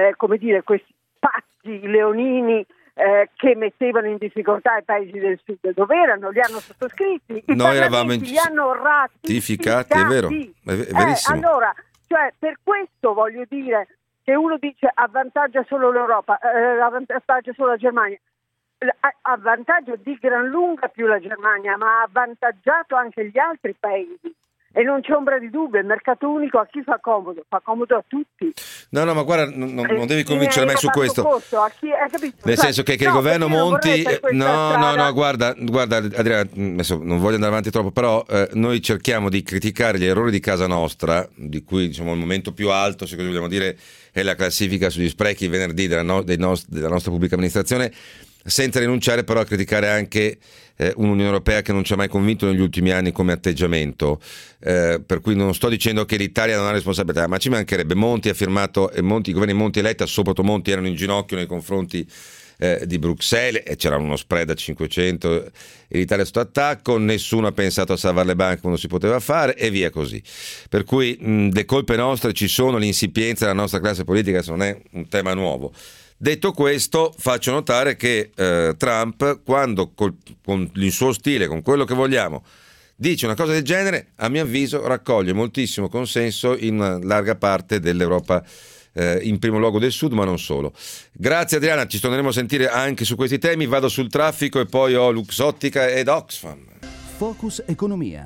patti leonini che mettevano in difficoltà i paesi del sud? Dove erano? Li hanno sottoscritti, noi eravamo li hanno ratificati, è vero, è verissimo. Allora, cioè, per questo voglio dire che uno dice avvantaggia solo l'Europa, avvantaggia solo la Germania. Avvantaggia di gran lunga più la Germania, ma ha avvantaggiato anche gli altri paesi. E non c'è ombra di dubbio, il mercato unico a chi fa comodo a tutti. No, ma guarda, non devi convincere me su questo. Nel senso che il governo Monti... No, guarda Adriana, adesso non voglio andare avanti troppo, però noi cerchiamo di criticare gli errori di casa nostra, di cui il momento più alto, se così vogliamo dire, è la classifica sugli sprechi venerdì della nostra pubblica amministrazione, senza rinunciare però a criticare anche un'Unione Europea che non ci ha mai convinto negli ultimi anni come atteggiamento, per cui non sto dicendo che l'Italia non ha responsabilità, ma ci mancherebbe. Monti ha firmato, i governi Monti e Letta, soprattutto Monti, erano in ginocchio nei confronti di Bruxelles e c'era uno spread a 500 e l'Italia è sotto attacco, nessuno ha pensato a salvare le banche quando si poteva fare e via così, per cui le colpe nostre ci sono, l'insipienza della nostra classe politica non è un tema nuovo. Detto questo, faccio notare che Trump, quando con il suo stile, con quello che vogliamo, dice una cosa del genere, a mio avviso raccoglie moltissimo consenso in una larga parte dell'Europa, in primo luogo del Sud, ma non solo. Grazie Adriana, ci torneremo a sentire anche su questi temi. Vado sul traffico e poi ho Luxottica ed Oxfam. Focus Economia.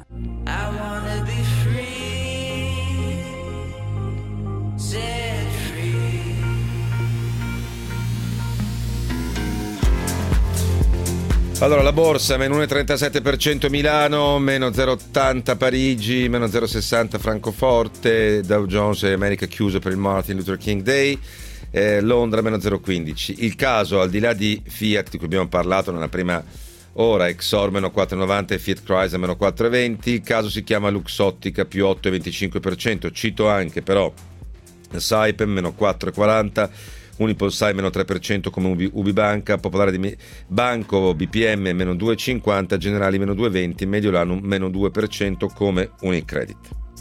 Allora, la borsa meno 1,37% Milano, meno 0,80 Parigi, meno 0,60 Francoforte, Dow Jones e America chiuse per il Martin Luther King Day, Londra meno 0,15. Il caso, al di là di Fiat, di cui abbiamo parlato nella prima ora, Exor meno 4,90 e Fiat Chrysler meno 4,20, il caso si chiama Luxottica più 8,25%. Cito anche però Saipem meno 4,40%, Unipolsai meno 3% come Ubibanca, Popolare di Banco BPM meno 2,50%, Generali meno 2,20%, Mediolanum meno 2% come Unicredit.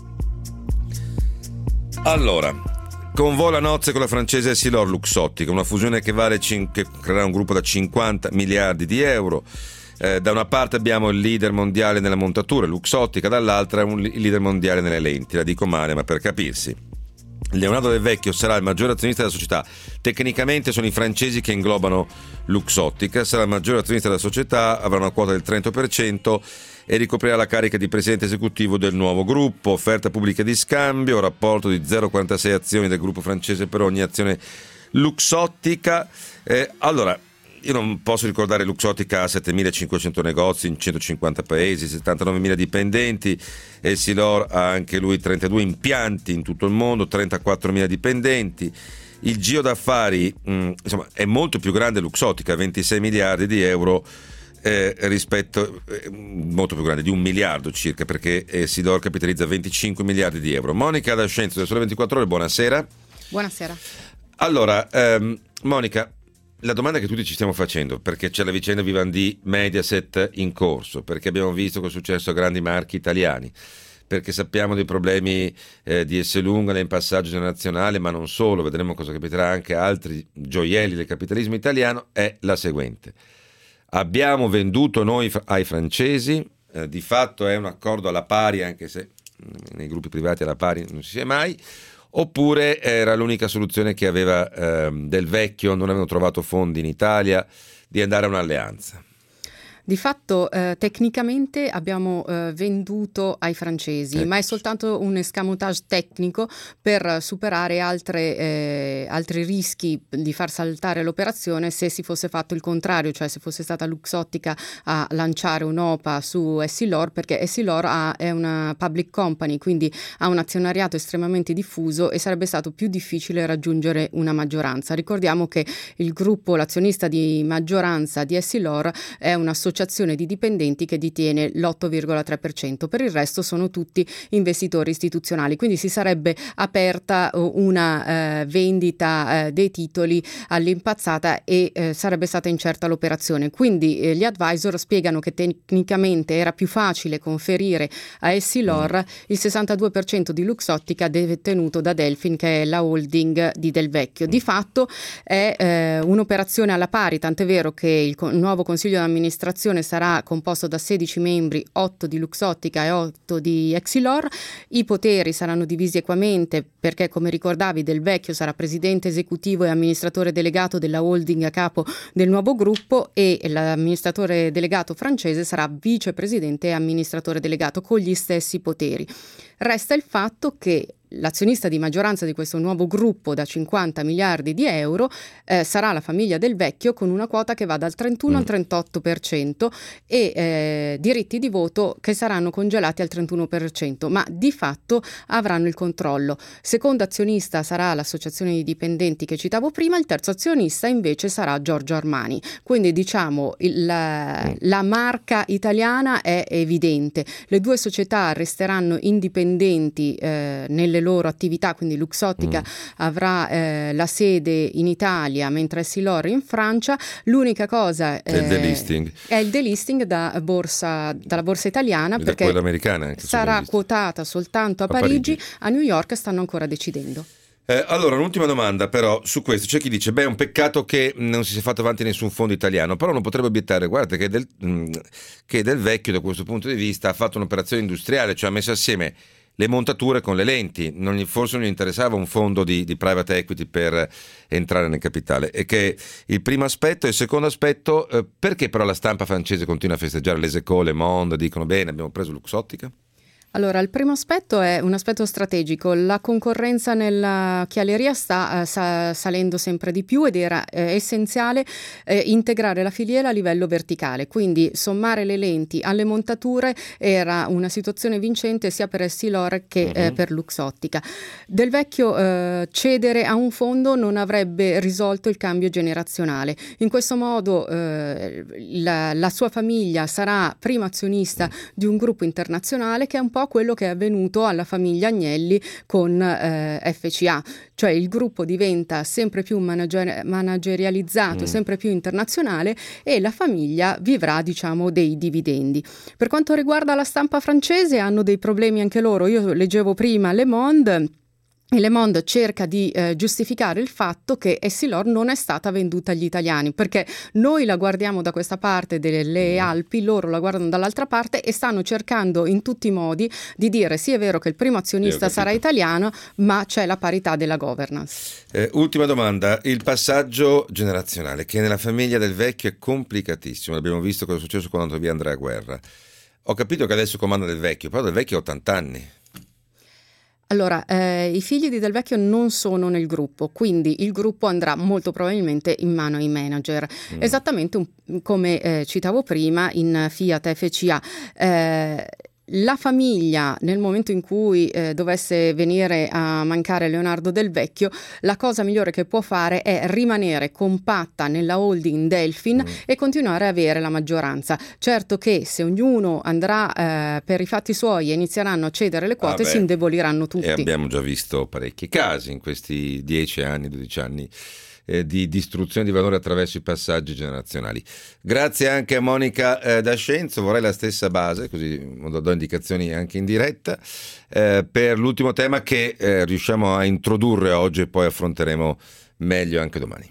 Allora, convola nozze con la francese Essilor Luxottica, una fusione che creerà un gruppo da 50 miliardi di euro. Da una parte abbiamo il leader mondiale nella montatura, Luxottica, dall'altra il leader mondiale nelle lenti. La dico male, ma per capirsi. Leonardo Del Vecchio sarà il maggiore azionista della società. Tecnicamente sono i francesi che inglobano Luxottica, sarà il maggiore azionista della società, avrà una quota del 30% e ricoprirà la carica di presidente esecutivo del nuovo gruppo. Offerta pubblica di scambio, rapporto di 0,46 azioni del gruppo francese per ogni azione Luxottica. Allora, io non posso ricordare Luxottica ha 7.500 negozi in 150 paesi, 79.000 dipendenti, Essilor ha anche lui 32 impianti in tutto il mondo, 34.000 dipendenti. Il giro d'affari insomma, è molto più grande Luxottica, 26 miliardi di euro rispetto, molto più grande, di 1 miliardo circa, perché Essilor capitalizza 25 miliardi di euro. Monica D'Ascenzo del Sole 24 Ore, buonasera. Buonasera. Allora, Monica, la domanda che tutti ci stiamo facendo, perché c'è la vicenda Vivendi Mediaset in corso, perché abbiamo visto cosa è successo a grandi marchi italiani, perché sappiamo dei problemi di Esselunga in passaggio generazionale, ma non solo, vedremo cosa capiterà anche a altri gioielli del capitalismo italiano, è la seguente. Abbiamo venduto noi ai francesi, di fatto è un accordo alla pari, anche se nei gruppi privati alla pari non si è mai, oppure era l'unica soluzione che aveva Del Vecchio, non avevano trovato fondi in Italia, di andare a un'alleanza? Di fatto tecnicamente abbiamo venduto ai francesi, ma è soltanto un escamotage tecnico per superare altri rischi di far saltare l'operazione se si fosse fatto il contrario, cioè se fosse stata Luxottica a lanciare un'OPA su Essilor, perché Essilor è una public company, quindi ha un azionariato estremamente diffuso e sarebbe stato più difficile raggiungere una maggioranza. Ricordiamo che il gruppo, l'azionista di maggioranza di Essilor, è un'associazione di dipendenti che detiene l'8,3%, per il resto sono tutti investitori istituzionali, quindi si sarebbe aperta una vendita dei titoli all'impazzata e sarebbe stata incerta l'operazione. Quindi gli advisor spiegano che tecnicamente era più facile conferire a Essilor il 62% di Luxottica detenuto da Delfin, che è la holding di Del Vecchio. Di fatto è un'operazione alla pari, tant'è vero che il nuovo consiglio di amministrazione sarà composto da 16 membri, 8 di Luxottica e 8 di Essilor. I poteri saranno divisi equamente perché, come ricordavi, Del Vecchio sarà presidente esecutivo e amministratore delegato della holding a capo del nuovo gruppo e l'amministratore delegato francese sarà vicepresidente e amministratore delegato con gli stessi poteri. Resta il fatto che l'azionista di maggioranza di questo nuovo gruppo da 50 miliardi di euro sarà la famiglia Del Vecchio, con una quota che va dal 31 al 38% e diritti di voto che saranno congelati al 31%, ma di fatto avranno il controllo. Secondo azionista sarà l'associazione di dipendenti che citavo prima, il terzo azionista invece sarà Giorgio Armani. Quindi diciamo la marca italiana è evidente. Le due società resteranno indipendenti nelle loro attività, quindi Luxottica avrà la sede in Italia mentre Essilor in Francia. L'unica cosa è il delisting. È il delisting dalla borsa italiana, perché quella americana anche sarà quotata soltanto a Parigi. A New York stanno ancora decidendo. Allora, un'ultima domanda però su questo. C'è chi dice, è un peccato che non si sia fatto avanti nessun fondo italiano, però non potrebbe obiettare, guardate che Del Vecchio da questo punto di vista ha fatto un'operazione industriale, cioè ha messo assieme le montature con le lenti, forse non gli interessava un fondo di private equity per entrare nel capitale. E che il primo aspetto. E il secondo aspetto, perché però la stampa francese continua a festeggiare Les Echos, Le Monde, dicono bene, abbiamo preso Luxottica? Allora, il primo aspetto è un aspetto strategico. La concorrenza nella chialeria sta salendo sempre di più ed era essenziale integrare la filiera a livello verticale, quindi sommare le lenti alle montature era una situazione vincente sia per Essilor che per Luxottica. Del Vecchio cedere a un fondo non avrebbe risolto il cambio generazionale. In questo modo la sua famiglia sarà primo azionista di un gruppo internazionale, che è un po' quello che è avvenuto alla famiglia Agnelli con FCA, cioè il gruppo diventa sempre più managerializzato, sempre più internazionale, e la famiglia vivrà, diciamo, dei dividendi. Per quanto riguarda la stampa francese, hanno dei problemi anche loro. Io leggevo prima Le Monde. E Le Monde cerca di giustificare il fatto che Essilor non è stata venduta agli italiani, perché noi la guardiamo da questa parte delle Alpi, loro la guardano dall'altra parte e stanno cercando in tutti i modi di dire sì, è vero che il primo azionista sarà italiano, ma c'è la parità della governance. Ultima domanda, il passaggio generazionale che nella famiglia Del Vecchio è complicatissimo, abbiamo visto cosa è successo quando è andato via Andrea Guerra. Ho capito che adesso comanda Del Vecchio, però Del Vecchio ha 80 anni. Allora, i figli di Del Vecchio non sono nel gruppo, quindi il gruppo andrà molto probabilmente in mano ai manager, esattamente come citavo prima in Fiat FCA. La famiglia, nel momento in cui dovesse venire a mancare Leonardo Del Vecchio, la cosa migliore che può fare è rimanere compatta nella holding Delfin e continuare a avere la maggioranza. Certo che se ognuno andrà per i fatti suoi e inizieranno a cedere le quote, si indeboliranno tutti. E abbiamo già visto parecchi casi in questi 10 anni, 12 anni di distruzione di valore attraverso i passaggi generazionali. Grazie anche a Monica D'Ascenzo, vorrei la stessa base, così do indicazioni anche in diretta, per l'ultimo tema che riusciamo a introdurre oggi e poi affronteremo meglio anche domani.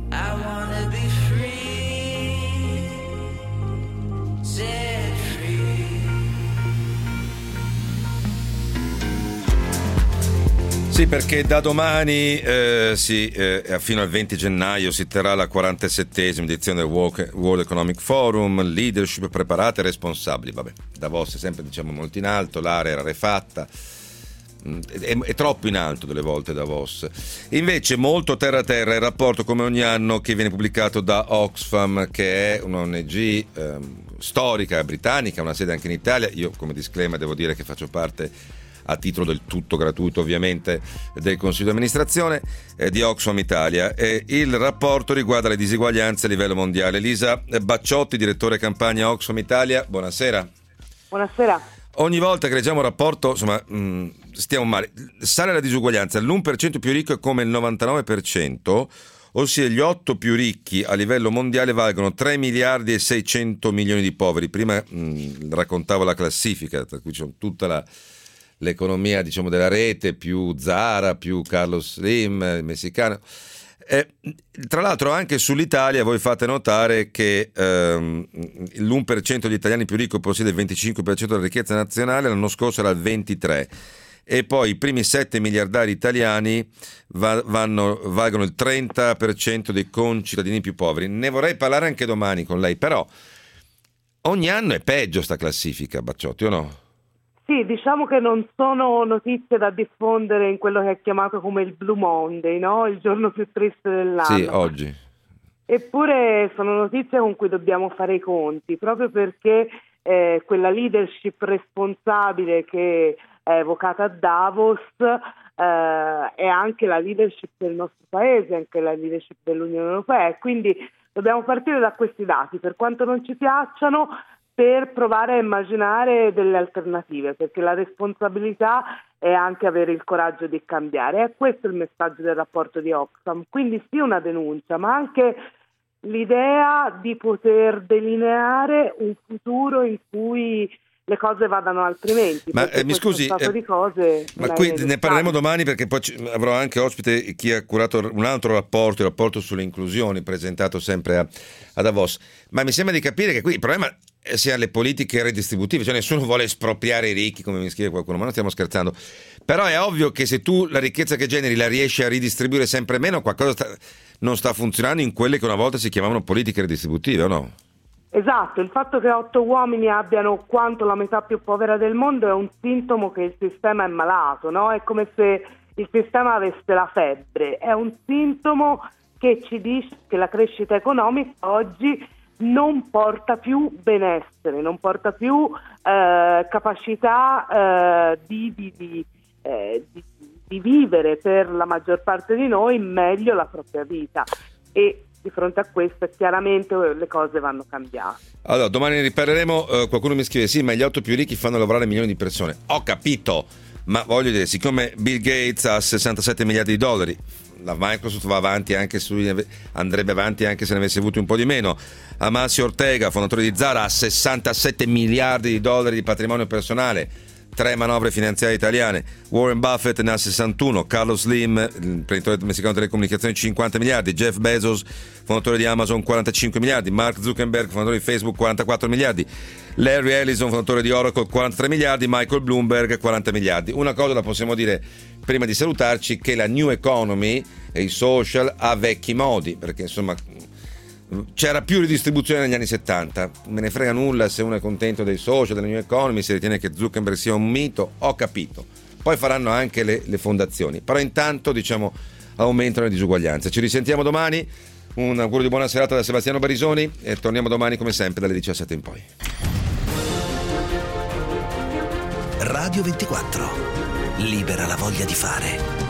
Sì, perché da domani fino al 20 gennaio si terrà la 47esima edizione del World Economic Forum, leadership preparate e responsabili. Vabbè, Davos è sempre, diciamo, molto in alto, l'area è rarefatta, è troppo in alto delle volte Davos. Invece molto terra a terra il rapporto, come ogni anno, che viene pubblicato da Oxfam, che è un'ONG storica britannica, una sede anche in Italia. Io, come disclaimer, devo dire che faccio parte, a titolo del tutto gratuito ovviamente, del Consiglio di amministrazione di Oxfam Italia. Il rapporto riguarda le diseguaglianze a livello mondiale. Elisa Bacciotti, direttore campagna Oxfam Italia, buonasera. Buonasera. Ogni volta che leggiamo un rapporto, insomma, stiamo male. Sale la disuguaglianza, l'1% più ricco è come il 99%, ossia gli 8 più ricchi a livello mondiale valgono 3 miliardi e 600 milioni di poveri. Prima raccontavo la classifica, tra cui c'è tutta l'economia, diciamo, della rete, più Zara, più Carlos Slim, il messicano. Tra l'altro anche sull'Italia voi fate notare che l'1% degli italiani più ricchi possiede il 25% della ricchezza nazionale, l'anno scorso era il 23%, e poi i primi 7 miliardari italiani valgono il 30% dei concittadini più poveri. Ne vorrei parlare anche domani con lei, però ogni anno è peggio sta classifica, Bacciotti, o no? Sì, diciamo che non sono notizie da diffondere in quello che è chiamato come il Blue Monday, no? Il giorno più triste dell'anno. Sì, oggi. Eppure sono notizie con cui dobbiamo fare i conti, proprio perché quella leadership responsabile che è evocata a Davos è anche la leadership del nostro paese, anche la leadership dell'Unione Europea, e quindi dobbiamo partire da questi dati, per quanto non ci piacciono, per provare a immaginare delle alternative, perché la responsabilità è anche avere il coraggio di cambiare. E questo è il messaggio del rapporto di Oxfam. Quindi sì, una denuncia, ma anche l'idea di poter delineare un futuro in cui le cose vadano altrimenti. Ma mi scusi, ma qui ne parleremo domani, perché poi avrò anche ospite chi ha curato un altro rapporto, il rapporto sulle inclusioni, presentato sempre a Davos. Ma mi sembra di capire che qui il problema sia le politiche redistributive, cioè nessuno vuole espropriare i ricchi, come mi scrive qualcuno, ma non stiamo scherzando. Però è ovvio che se tu la ricchezza che generi la riesci a ridistribuire sempre meno, qualcosa non sta funzionando in quelle che una volta si chiamavano politiche redistributive, o no? Esatto, il fatto che 8 uomini abbiano quanto la metà più povera del mondo è un sintomo che il sistema è malato, no? È come se il sistema avesse la febbre, è un sintomo che ci dice che la crescita economica oggi non porta più benessere, non porta più capacità di vivere per la maggior parte di noi meglio la propria vita, e di fronte a questo chiaramente le cose vanno cambiate. Allora, domani ne riparleremo. Qualcuno mi scrive: sì, ma gli 8 più ricchi fanno lavorare milioni di persone. Ho capito, ma voglio dire, siccome Bill Gates ha 67 miliardi di dollari, la Microsoft va avanti, anche se lui andrebbe avanti anche se ne avesse avuto un po' di meno. Amancio Ortega, fondatore di Zara, ha 67 miliardi di dollari di patrimonio personale, 3 manovre finanziarie italiane. Warren Buffett ne ha 61, Carlos Slim, imprenditore messicano delle telecomunicazioni, 50 miliardi, Jeff Bezos, fondatore di Amazon, 45 miliardi, Mark Zuckerberg, fondatore di Facebook, 44 miliardi, Larry Ellison, fondatore di Oracle, 43 miliardi, Michael Bloomberg, 40 miliardi. Una cosa la possiamo dire prima di salutarci, che la new economy e i social ha vecchi modi, perché insomma c'era più ridistribuzione negli anni 70, me ne frega nulla se uno è contento dei social, della new economy, se ritiene che Zuckerberg sia un mito, ho capito, poi faranno anche le fondazioni, però intanto diciamo aumentano le disuguaglianze. Ci risentiamo domani, un augurio di buona serata da Sebastiano Barisoni e torniamo domani come sempre dalle 17 in poi. Radio 24, libera la voglia di fare.